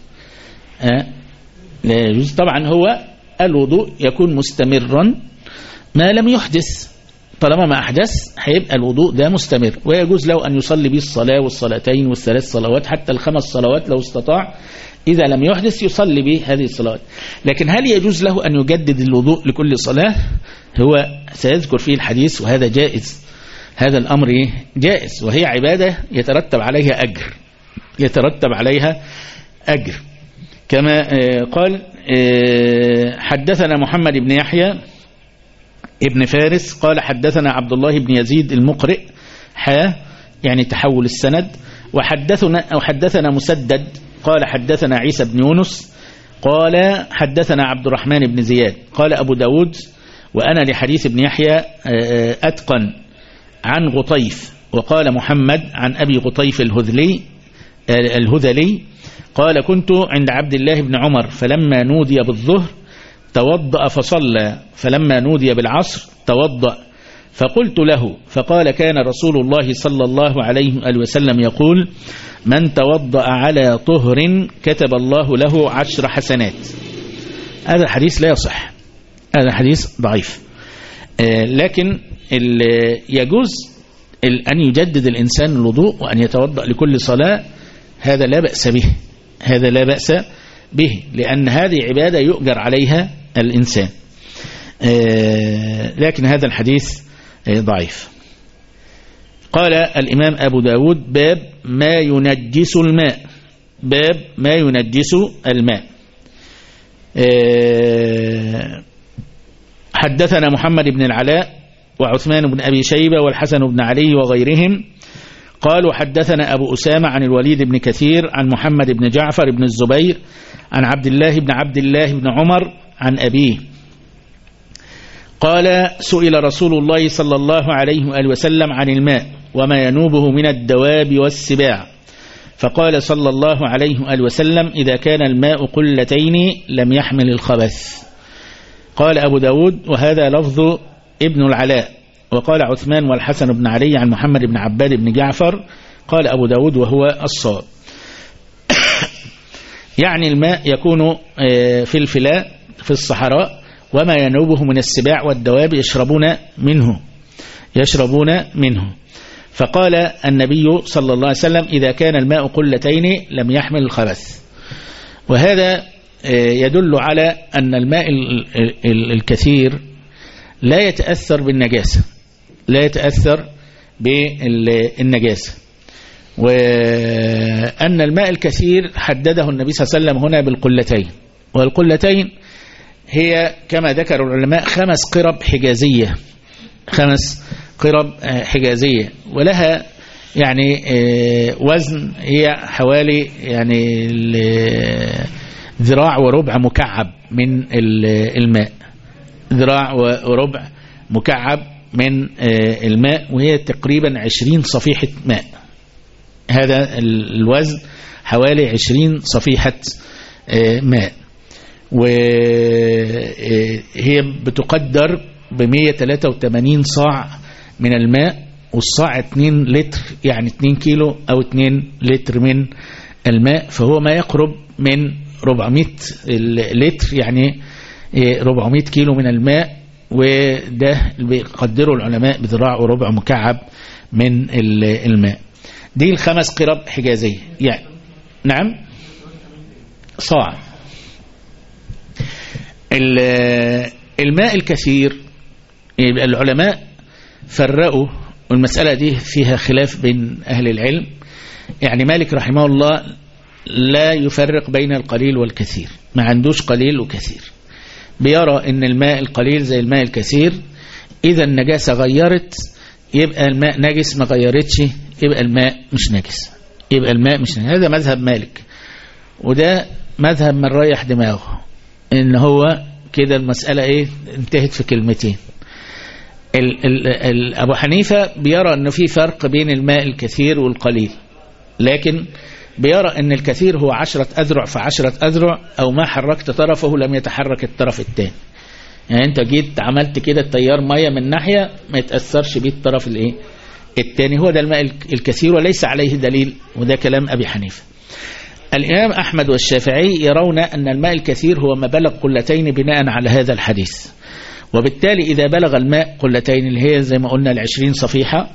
لا يجوز طبعا. هو الوضوء يكون مستمرا ما لم يحدث، طالما ما أحدث هيبقى الوضوء ده مستمر، ويجوز له أن يصلي به الصلاة والصلاتين والثلاث صلوات حتى ال5 صلوات لو استطاع، إذا لم يحدث يصلي به هذه الصلوات. لكن هل يجوز له أن يجدد الوضوء لكل صلاة؟ هو سيذكر فيه الحديث، وهذا جائز. هذا الأمر جائز، وهي عبادة يترتب عليها أجر، يترتب عليها أجر. كما قال: حدثنا محمد بن يحيى ابن فارس قال حدثنا عبد الله بن يزيد المقرئ يعني تحول السند. وحدثنا مسدد قال حدثنا عيسى بن يونس قال حدثنا عبد الرحمن بن زياد. قال أبو داود: وأنا لحديث ابن يحيى أتقن عن غطيف. وقال محمد عن أبي غطيف الهذلي قال: كنت عند عبد الله بن عمر فلما نودي بالظهر توضأ فصلى، فلما نودي بالعصر توضأ، فقلت له فقال: كان رسول الله صلى الله عليه وسلم يقول: من توضأ على طهر كتب الله له 10 حسنات. هذا الحديث لا يصح، هذا حديث ضعيف. لكن يجوز أن يجدد الإنسان الوضوء وأن يتوضأ لكل صلاة، هذا لا بأس به، هذا لا بأس به، لأن هذه عبادة يؤجر عليها الإنسان. لكن هذا الحديث ضعيف. قال الإمام أبو داود: باب ما ينجس الماء. باب ما ينجس الماء. حدثنا محمد بن العلاء وعثمان بن أبي شيبة والحسن بن علي وغيرهم قالوا حدثنا أبو أسامة عن الوليد بن كثير عن محمد بن جعفر بن الزبير عن عبد الله بن عمر عن أبيه قال: سئل رسول الله صلى الله عليه وآله وسلم عن الماء وما ينوبه من الدواب والسباع، فقال صلى الله عليه وآله وسلم: إذا كان الماء قلتين لم يحمل الخبث. قال أبو داود: وهذا لفظ ابن العلاء. وقال عثمان والحسن بن علي عن محمد بن عباد بن جعفر. قال أبو داود: وهو الصواب. يعني الماء يكون في الفلاء في الصحراء، وما ينوبه من السباع والدواب يشربون منه. فقال النبي صلى الله عليه وسلم: إذا كان الماء قلتين لم يحمل الخبث. وهذا يدل على أن الماء الكثير لا يتأثر بالنجاسة، لا يتأثر بالنجاسة. وأن الماء الكثير حدده النبي صلى الله عليه وسلم هنا بالقلتين، والقلتين هي كما ذكر العلماء 5 قرب حجازية، 5 قرب حجازية، ولها يعني وزن هي حوالي يعني ذراع وربع مكعب من الماء، ذراع وربع مكعب من الماء، وهي تقريبا 20 صفيحة ماء. هذا الوزن حوالي 20 صفيحة ماء، وهي بتقدر ب183 صاع من الماء، والصاع 2 لتر، يعني 2 كيلو أو 2 لتر من الماء، فهو ما يقرب من 400 لتر، يعني 400 كيلو من الماء، وده بيقدروا العلماء بذراع وربع مكعب من الماء. دي ال5 قراب حجازية يعني. نعم صاع. الماء الكثير يبقى العلماء فرقوا، والمسألة دي فيها خلاف بين أهل العلم. يعني مالك رحمه الله لا يفرق بين القليل والكثير، ما عندوش قليل وكثير، بيرى ان الماء القليل زي الماء الكثير، اذا النجاسة غيرت يبقى الماء نجس، ما غيرتش يبقى الماء مش نجس، يبقى الماء مش نجس. هذا مذهب مالك، وده مذهب من ريح دماغه ان هو كده المسألة ايه انتهت في كلمتين. ابو حنيفة بيرى انه في فرق بين الماء الكثير والقليل، لكن بيرى ان الكثير هو 10 أذرع ف10 أذرع، او ما حركت طرفه لم يتحرك الطرف الثاني. يعني انت جيت عملت كده التيار مية من ناحية ما يتأثرش بيه الطرف الايه الثاني، هو ده الماء الكثير وليس عليه دليل، وده كلام ابي حنيفة. الامام احمد والشافعي يرون ان الماء الكثير هو ما بلغ قلتين بناء على هذا الحديث، وبالتالي اذا بلغ الماء قلتين اللي هي زي ما قلنا 20 صفيحة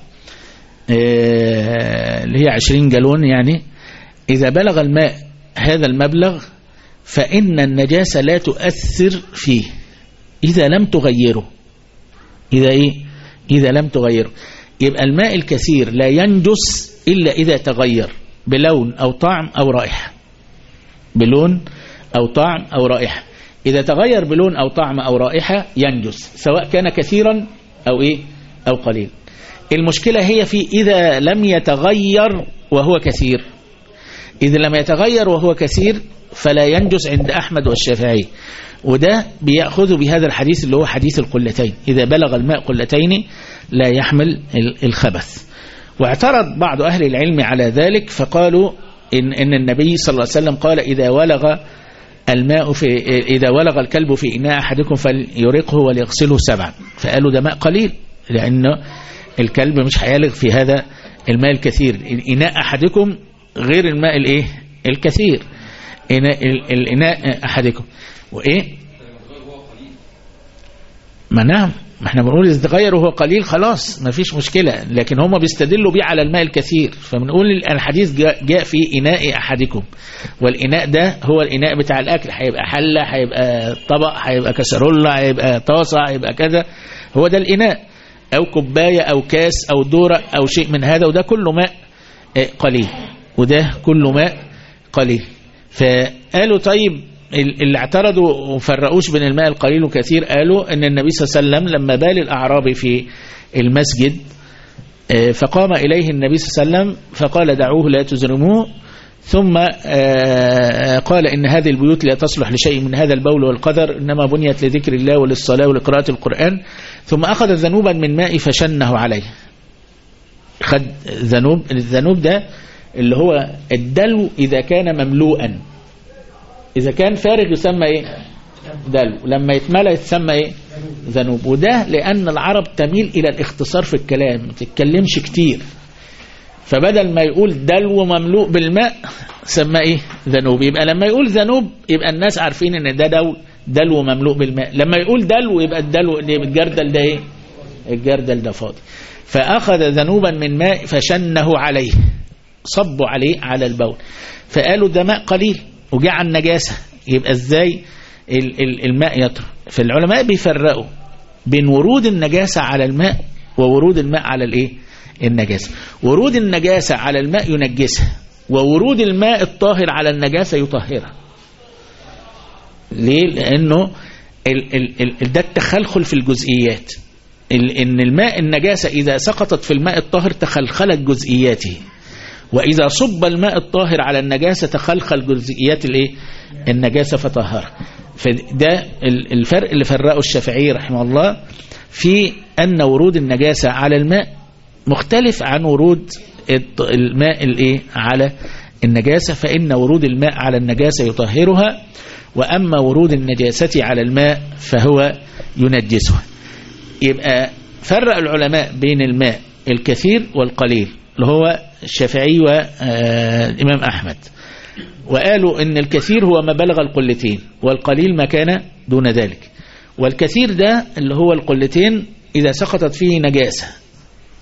اللي هي 20 جالون، يعني إذا بلغ الماء هذا المبلغ فإن النجاسة لا تؤثر فيه إذا لم تغيره. إذا لم تغيره يبقى الماء الكثير لا ينجس إلا إذا تغير بلون أو طعم أو رائحة. بلون أو طعم أو رائحة، إذا تغير بلون أو طعم أو رائحة ينجس، سواء كان كثيرا أو قليل. المشكلة هي في إذا لم يتغير وهو كثير. إذا لم يتغير وهو كثير فلا ينجس عند أحمد والشافعي، وده بيأخذ بهذا الحديث اللي هو حديث القلتين، إذا بلغ الماء قلتين لا يحمل الخبث. واعترض بعض أهل العلم على ذلك فقالوا إن النبي صلى الله عليه وسلم قال إذا ولغ الكلب في إناء أحدكم فليرقه وليغسله 7، فقالوا ده ماء قليل لأنه الكلب مش هيلغ في هذا الماء الكثير. إناء أحدكم غير الماء الكثير، الإناء أحدكم وإيه ما نعم، ما احنا بنقول إذا تغير وهو قليل خلاص ما فيش مشكلة، لكن هم بيستدلوا بيه على الماء الكثير، فبنقول الحديث جاء في إناء أحدكم، والإناء ده هو الإناء بتاع الأكل، هيبقى حلة، هيبقى طبق، هيبقى كسرولة، هيبقى طاسة، هيبقى كذا، هو ده الإناء، أو كوباية أو كاس أو دورة أو شيء من هذا، وده كله ماء قليل، وده كله ماء قليل. فقالوا طيب اللي اعترضوا وفرقوش بين الماء القليل وكثير، قالوا ان النبي صلى الله عليه وسلم لما بال الأعرابي في المسجد فقام إليه النبي صلى الله عليه وسلم فقال دعوه لا تزرموه، ثم قال إن هذه البيوت لا تصلح لشيء من هذا البول والقدر، إنما بنيت لذكر الله وللصلاة ولقراءة القرآن، ثم أخذ ذنوبا من ماء فشنه عليه. خد الذنوب ده اللي هو الدلو إذا كان مملوءا، إذا كان فارغ يسمى إيه دلو، لما يتملأ يتسمى إيه ذنوب. وده لأن العرب تميل إلى الاختصار في الكلام، ما تتكلمش كتير، فبدل ما يقول دلو مملوء بالماء سمى إيه ذنوب. يبقى لما يقول ذنوب يبقى الناس عارفين إن ده دلو مملوء بالماء، لما يقول دلو يبقى الدلو الجردل ده إيه الجردل ده فاضي. فأخذ ذنوبا من ماء فشنه عليه، صبوا عليه على البول، فقالوا ده ماء قليل وجاء عن النجاسة، يبقى ازاي الماء يطهر. فالعلماء بيفرقوا بين ورود النجاسة على الماء وورود الماء على الايه النجاسة. ورود النجاسة على الماء ينجسها، وورود الماء الطاهر على النجاسة يطهرها. ليه؟ لأنه ده التخلخل في الجزئيات، إن الماء النجاسة إذا سقطت في الماء الطاهر تخلخلت جزئياته، وإذا صب الماء الطاهر على النجاسة تخلخل جزئيات النجاسة فطهرها. فده الفرق اللي فرقه الشافعي رحمه الله في أن ورود النجاسة على الماء مختلف عن ورود الماء على النجاسة، فإن ورود الماء على النجاسة يطهرها، وأما ورود النجاسة على الماء فهو ينجسها. يبقى فرق العلماء بين الماء الكثير والقليل اللي هو الشافعي والإمام أحمد، وقالوا إن الكثير هو ما بلغ القلتين، والقليل ما كان دون ذلك. والكثير ده اللي هو القلتين إذا سقطت فيه نجاسة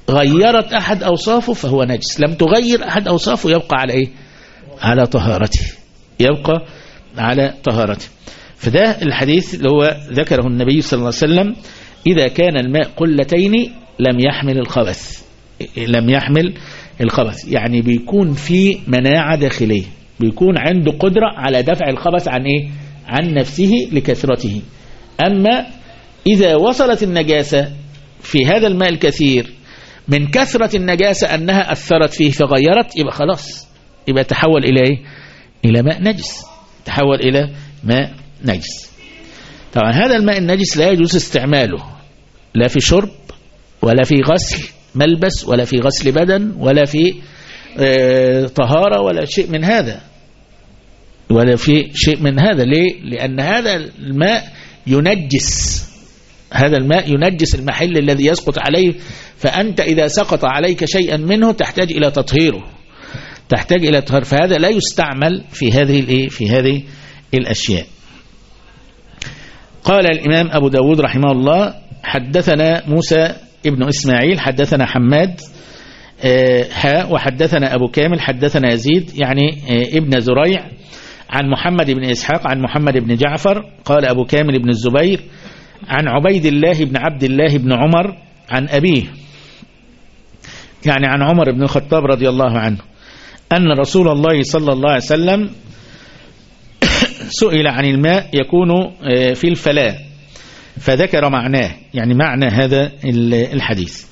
غيرت أحد أوصافه فهو نجس، لم تغير أحد أوصافه يبقى على إيه؟ على طهارته، يبقى على طهارته. فده الحديث اللي هو ذكره النبي صلى الله عليه وسلم: إذا كان الماء قلتين لم يحمل الخبث. لم يحمل الخبث يعني بيكون في مناعة داخلية، بيكون عنده قدرة على دفع الخبث عن إيه؟ عن نفسه لكثرته. أما إذا وصلت النجاسة في هذا الماء الكثير من كثرة النجاسة أنها أثرت فيه فغيرت، يبقى خلاص، يبقى تحول إلى إيه؟ إلى ماء نجس، تحول إلى ماء نجس. طبعا هذا الماء النجس لا يجوز استعماله لا في شرب ولا في غسل ملبس ولا في غسل بدن ولا في طهارة ولا شيء من هذا، ولا في شيء من هذا. ليه؟ لأن هذا الماء ينجس، هذا الماء ينجس المحل الذي يسقط عليه، فأنت إذا سقط عليك شيئا منه تحتاج إلى تطهيره، تحتاج إلى تطهير، فهذا لا يستعمل في هذه في هذه الأشياء. قال الإمام أبو داود رحمه الله: حدثنا موسى ابن إسماعيل حدثنا حماد وحدثنا أبو كامل حدثنا يزيد يعني ابن زريع عن محمد بن إسحاق عن محمد بن جعفر قال أبو كامل بن الزبير عن عبيد الله بن عبد الله بن عمر عن أبيه يعني عن عمر بن الخطاب رضي الله عنه أن رسول الله صلى الله عليه وسلم سئل عن الماء يكون في الفلاة فذكر معناه، يعني معنى هذا الحديث.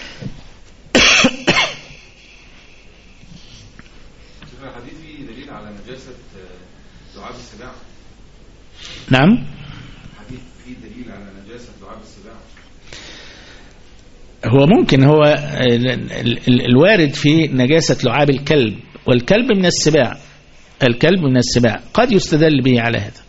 الحديث فيه دليل على نجاسة لعاب السباع. نعم، الحديث فيه دليل على نجاسة لعاب السباع. هو ممكن هو الوارد في نجاسة لعاب الكلب، والكلب من السباع، الكلب من السباع قد يستدل به على هذا.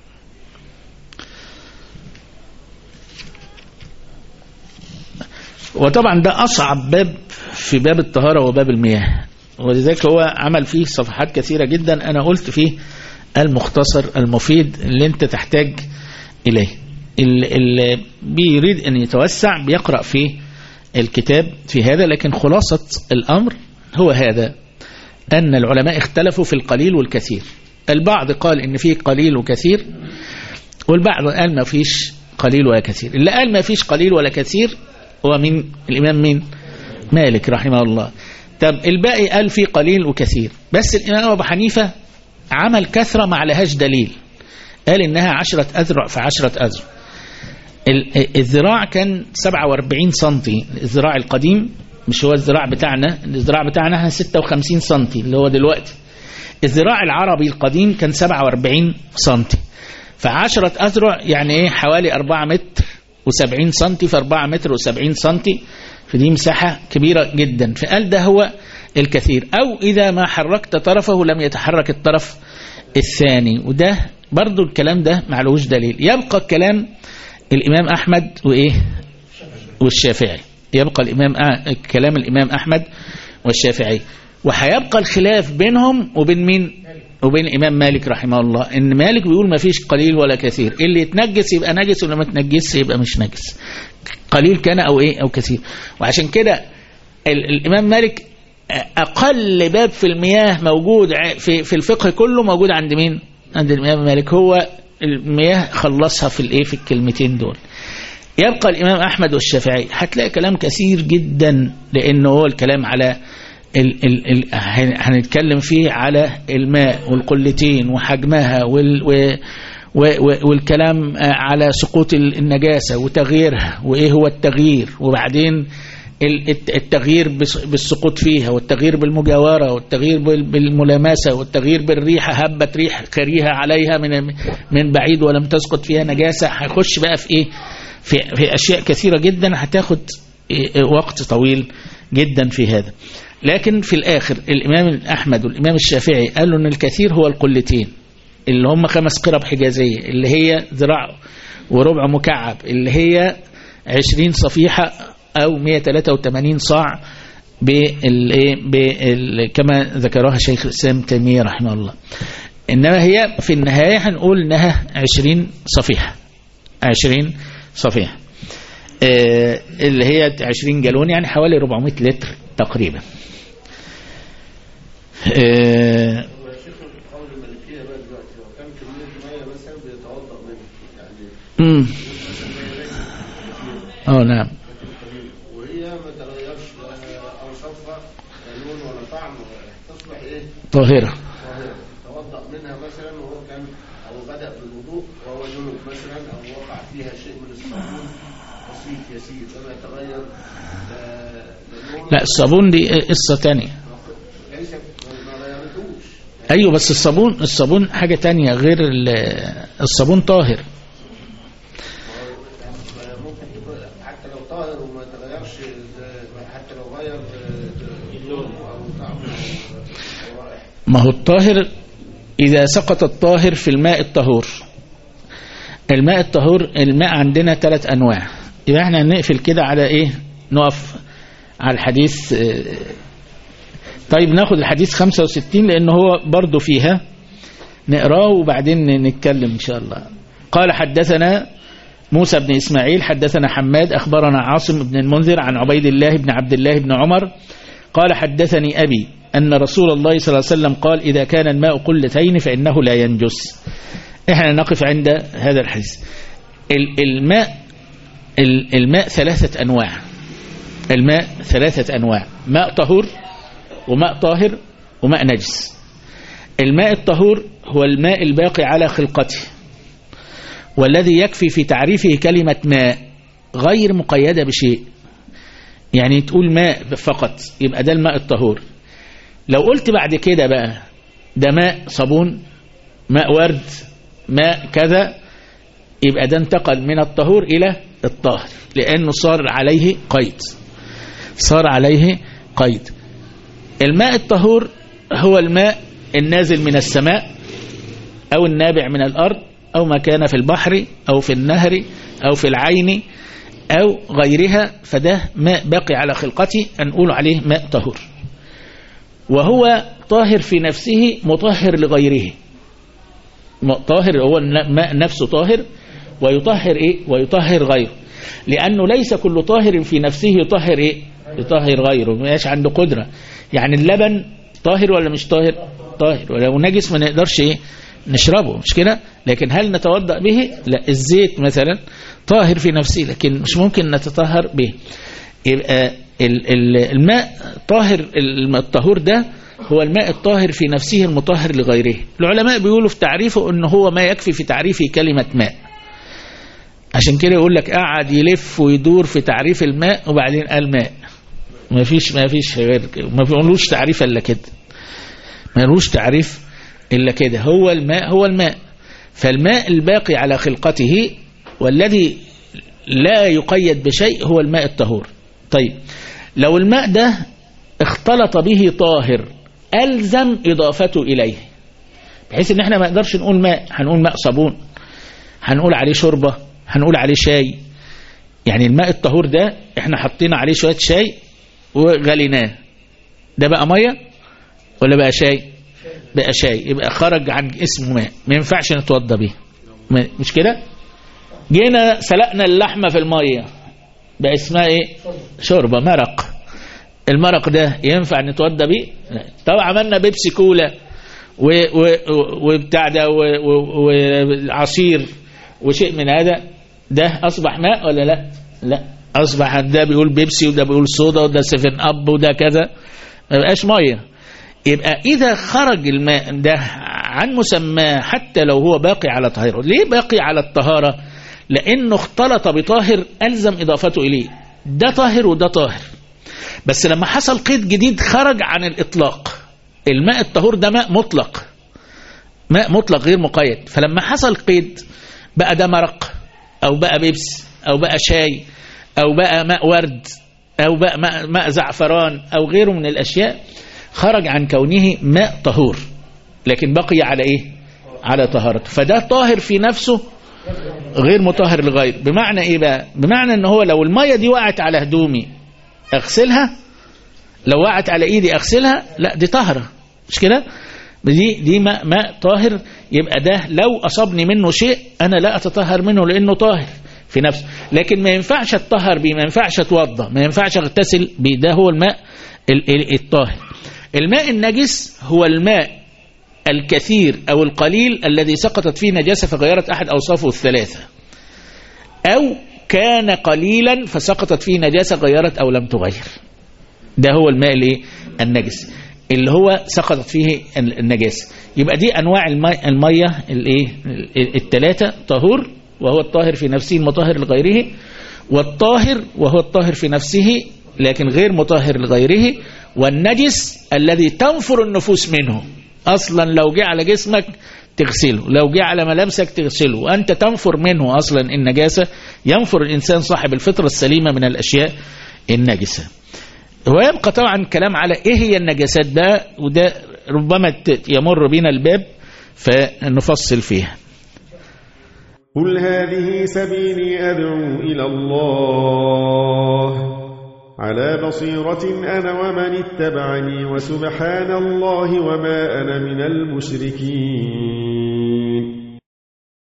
وطبعا ده أصعب باب في باب الطهارة وباب المياه، ولذلك هو عمل فيه صفحات كثيرة جدا. أنا قلت فيه المختصر المفيد اللي انت تحتاج إليه. اللي بيريد أن يتوسع بيقرأ فيه الكتاب في هذا، لكن خلاصة الأمر هو هذا: أن العلماء اختلفوا في القليل والكثير. البعض قال إن فيه قليل وكثير، والبعض قال ما فيش قليل ولا كثير. اللي قال ما فيش قليل ولا كثير هو من الإمام مين؟ مالك رحمه الله. طب الباقي قال فيه قليل وكثير، بس الإمام أبو حنيفة عمل كثرة ما عليهاش دليل، قال إنها 10 أذرع في 10 أذرع. الذراع كان 47 سنتي، الذراع القديم مش هو الذراع بتاعنا، الذراع بتاعنا 56 سنتي اللي هو دلوقتي. الذراع العربي القديم كان 47 سنتي، ف10 أذرع يعني ايه؟ حوالي 4 متر و70 سنتي في 4 متر و70 سنتي، فدي مساحة كبيرة جدا. فقال ده هو الكثير، أو إذا ما حركت طرفه لم يتحرك الطرف الثاني، وده برضو الكلام ده معلوش دليل. يبقى الكلام الإمام أحمد وإيه والشافعي، يبقى كلام الإمام أحمد والشافعي، وهيبقى الخلاف بينهم وبين مين؟ وبين الإمام مالك رحمه الله. إن مالك بيقول ما فيش قليل ولا كثير، اللي يتنجس يبقى نجس واللي ما تنجس يبقى مش نجس، قليل كان أو إيه أو كثير. وعشان كده الإمام مالك أقل باب في المياه موجود في الفقه كله موجود عند مين؟ عند الإمام مالك. هو المياه خلصها في الإيه؟ في الكلمتين دول. يبقى الإمام أحمد والشافعي هتلاقي كلام كثير جدا، لأنه هو الكلام على هنتكلم فيه على الماء والقلتين وحجمها والكلام على سقوط النجاسة وتغييرها وإيه هو التغيير، وبعدين التغيير بالسقوط فيها، والتغيير بالمجاورة، والتغيير بالملامسة، والتغيير بالريحة، هبت ريح كريهة عليها من بعيد ولم تسقط فيها نجاسة. هيخش بقى في إيه؟ في أشياء كثيرة جدا هتاخد وقت طويل جدا في هذا. لكن في الآخر الإمام أحمد والإمام الشافعي قالوا أن الكثير هو القلتين اللي هم 5 قرب حجازية، اللي هي ذراع وربع مكعب، اللي هي 20 صفيحة أو 183 صاع كما ذكرها شيخ الإسلام تيمية رحمه الله. إنما هي في النهاية هنقول إنها 20 صفيحة، 20 صفيحة. اللي هي 20 جالون يعني حوالي 400 لتر تقريبا. نعم. وهي ما تغيرش اوصافها لون ولا طعم، تصبح ايه؟ طاهرة. توضأ منها مثلا وهو كان او بدأ بالوضوء وهو جنب مثلا او وقع فيها شيء من الصابون بسيط يسير فما يتغير لا الصابون دي قصة تانية. ليس ما غيرتوش. ايوه بس الصابون حاجة تانية غير الصابون طاهر. حتى لو طاهر وما تغيرش، حتى لو غير اللون او طعمه او رائحه. ما هو الطاهر إذا سقط الطاهر في الماء الطهور. الماء الطهور الماء عندنا 3 أنواع. يبقى احنا هنقفل كده على ايه؟ نقف على الحديث. طيب ناخد الحديث 65 لأنه هو برضو فيها نقراه وبعدين نتكلم إن شاء الله. قال حدثنا موسى بن إسماعيل حدثنا حماد أخبرنا عاصم بن المنذر عن عبيد الله بن عبد الله بن عمر قال حدثني أبي أن رسول الله صلى الله عليه وسلم قال إذا كان الماء قلتين فإنه لا ينجس. احنا نقف عند هذا الحديث. الماء 3 أنواع. الماء 3 أنواع: ماء طهور وماء طاهر وماء نجس. الماء الطهور هو الماء الباقي على خلقته والذي يكفي في تعريفه كلمة ماء غير مقيدة بشيء، يعني تقول ماء فقط يبقى ده الماء الطهور. لو قلت بعد كده بقى ده ماء صابون، ماء ورد، ماء كذا، يبقى ده انتقل من الطهور إلى الطاهر لأنه صار عليه قيد. صار عليه قيد. الماء الطهور هو الماء النازل من السماء أو النابع من الأرض أو ما كان في البحر أو في النهر أو في العين أو غيرها، فده ماء باقي على خلقته نقول عليه ماء طهور. وهو طاهر في نفسه مطهر لغيره. طاهر هو الماء نفسه طاهر ويطهر إيه؟ ويطهر غيره، لأنه ليس كل طاهر في نفسه يطهر إيه؟ يطهر غيره، ماش عنده قدرة. يعني اللبن طاهر ولا مش طاهر؟ طاهر، ولو نجس ما نقدرش إيه؟ نشربه، مش كده؟ لكن هل نتوضأ به؟ لا. الزيت مثلا طاهر في نفسه لكن مش ممكن نتطهر به. يبقى الماء طاهر، الطهور ده هو الماء الطاهر في نفسه المطهر لغيره. العلماء بيقولوا في تعريفه انه هو ما يكفي في تعريفه كلمة ماء. عشان كده يقول لك قاعد يلف ويدور في تعريف الماء وبعدين قال ماء. ما فيش غير كده، ما بيقولوش تعريف الا كده، ما يقولوش تعريف الا كده. هو الماء هو الماء. فالماء الباقي على خلقته والذي لا يقيد بشيء هو الماء الطهور. طيب لو الماء ده اختلط به طاهر ألزم إضافته إليه، بحيث ان احنا ما نقدرش نقول ماء، هنقول ماء صابون، هنقول عليه شوربة، هنقول عليه شاي. يعني الماء الطهور ده احنا حطينا عليه شوية شاي وغليناه، ده بقى مية ولا بقى شاي؟ بقى شاي، يبقى خرج عن اسمه ماء، ما ينفعش نتوضى به، مش كده؟ جينا سلقنا اللحمة في المية بقى اسمها ايه؟ شوربة، مرق. المرق ده ينفع نتوضى به؟ طبعا عملنا بيبسي كولا وبتاع ده وعصير وشيء من هذا، ده اصبح ماء ولا لا؟ لا، اصبح ده بيقول بيبسي وده بيقول صودا وده 7 اب وده كذا، ما بقاش ميه. يبقى اذا خرج الماء ده عن مسماه حتى لو هو باقي على طهاره. ليه باقي على الطهاره؟ لانه اختلط بطاهر الزم اضافته اليه. ده طاهر وده طاهر، بس لما حصل قيد جديد خرج عن الاطلاق. الماء الطهور ده ماء مطلق، ماء مطلق غير مقيد. فلما حصل قيد بقى ده مرق او بقى بيبس او بقى شاي او بقى ماء ورد او بقى ماء زعفران او غيره من الاشياء، خرج عن كونه ماء طهور لكن بقي على ايه؟ على طهارته. فده طاهر في نفسه غير مطهر لغير. بمعنى ايه بقى؟ بمعنى ان هو لو المية دي وقعت على هدومي اغسلها، لو وقعت على ايدي اغسلها، لا دي طهرة، مش كده؟ دي ماء طاهر. يبقى ده لو اصابني منه شيء انا لا اتطهر منه لانه طاهر، في نفسه، لكن ما ينفعش اتطهر بيه، ما ينفعش اتوضى، ما ينفعش اغتسل بيه. ده هو الماء الطاهر. الماء النجس هو الماء الكثير أو القليل الذي سقطت فيه نجاسة فغيرت أحد أوصافه الثلاثة، أو كان قليلا فسقطت فيه نجاسة غيرت أو لم تغير. ده هو الماء النجس اللي هو سقطت فيه النجاسة. يبقى دي أنواع المية الثلاثة: طهور وهو الطاهر في نفسه المطهر لغيره، والطاهر وهو الطاهر في نفسه لكن غير مطهر لغيره، والنجس الذي تنفر النفوس منه. أصلا لو جاء على جسمك تغسله، لو جاء على ملابسك تغسله، وأنت تنفر منه أصلا النجاسة. ينفر الإنسان صاحب الفطرة السليمة من الأشياء النجسة. ويبقى طبعا كلام على إيه هي النجاسات ده، وده ربما يمر بنا الباب فنفصل فيها. قل هذه سبيلي أدعو إلى الله على بصيرة أنا ومن اتبعني وسبحان الله وما أنا من المشركين.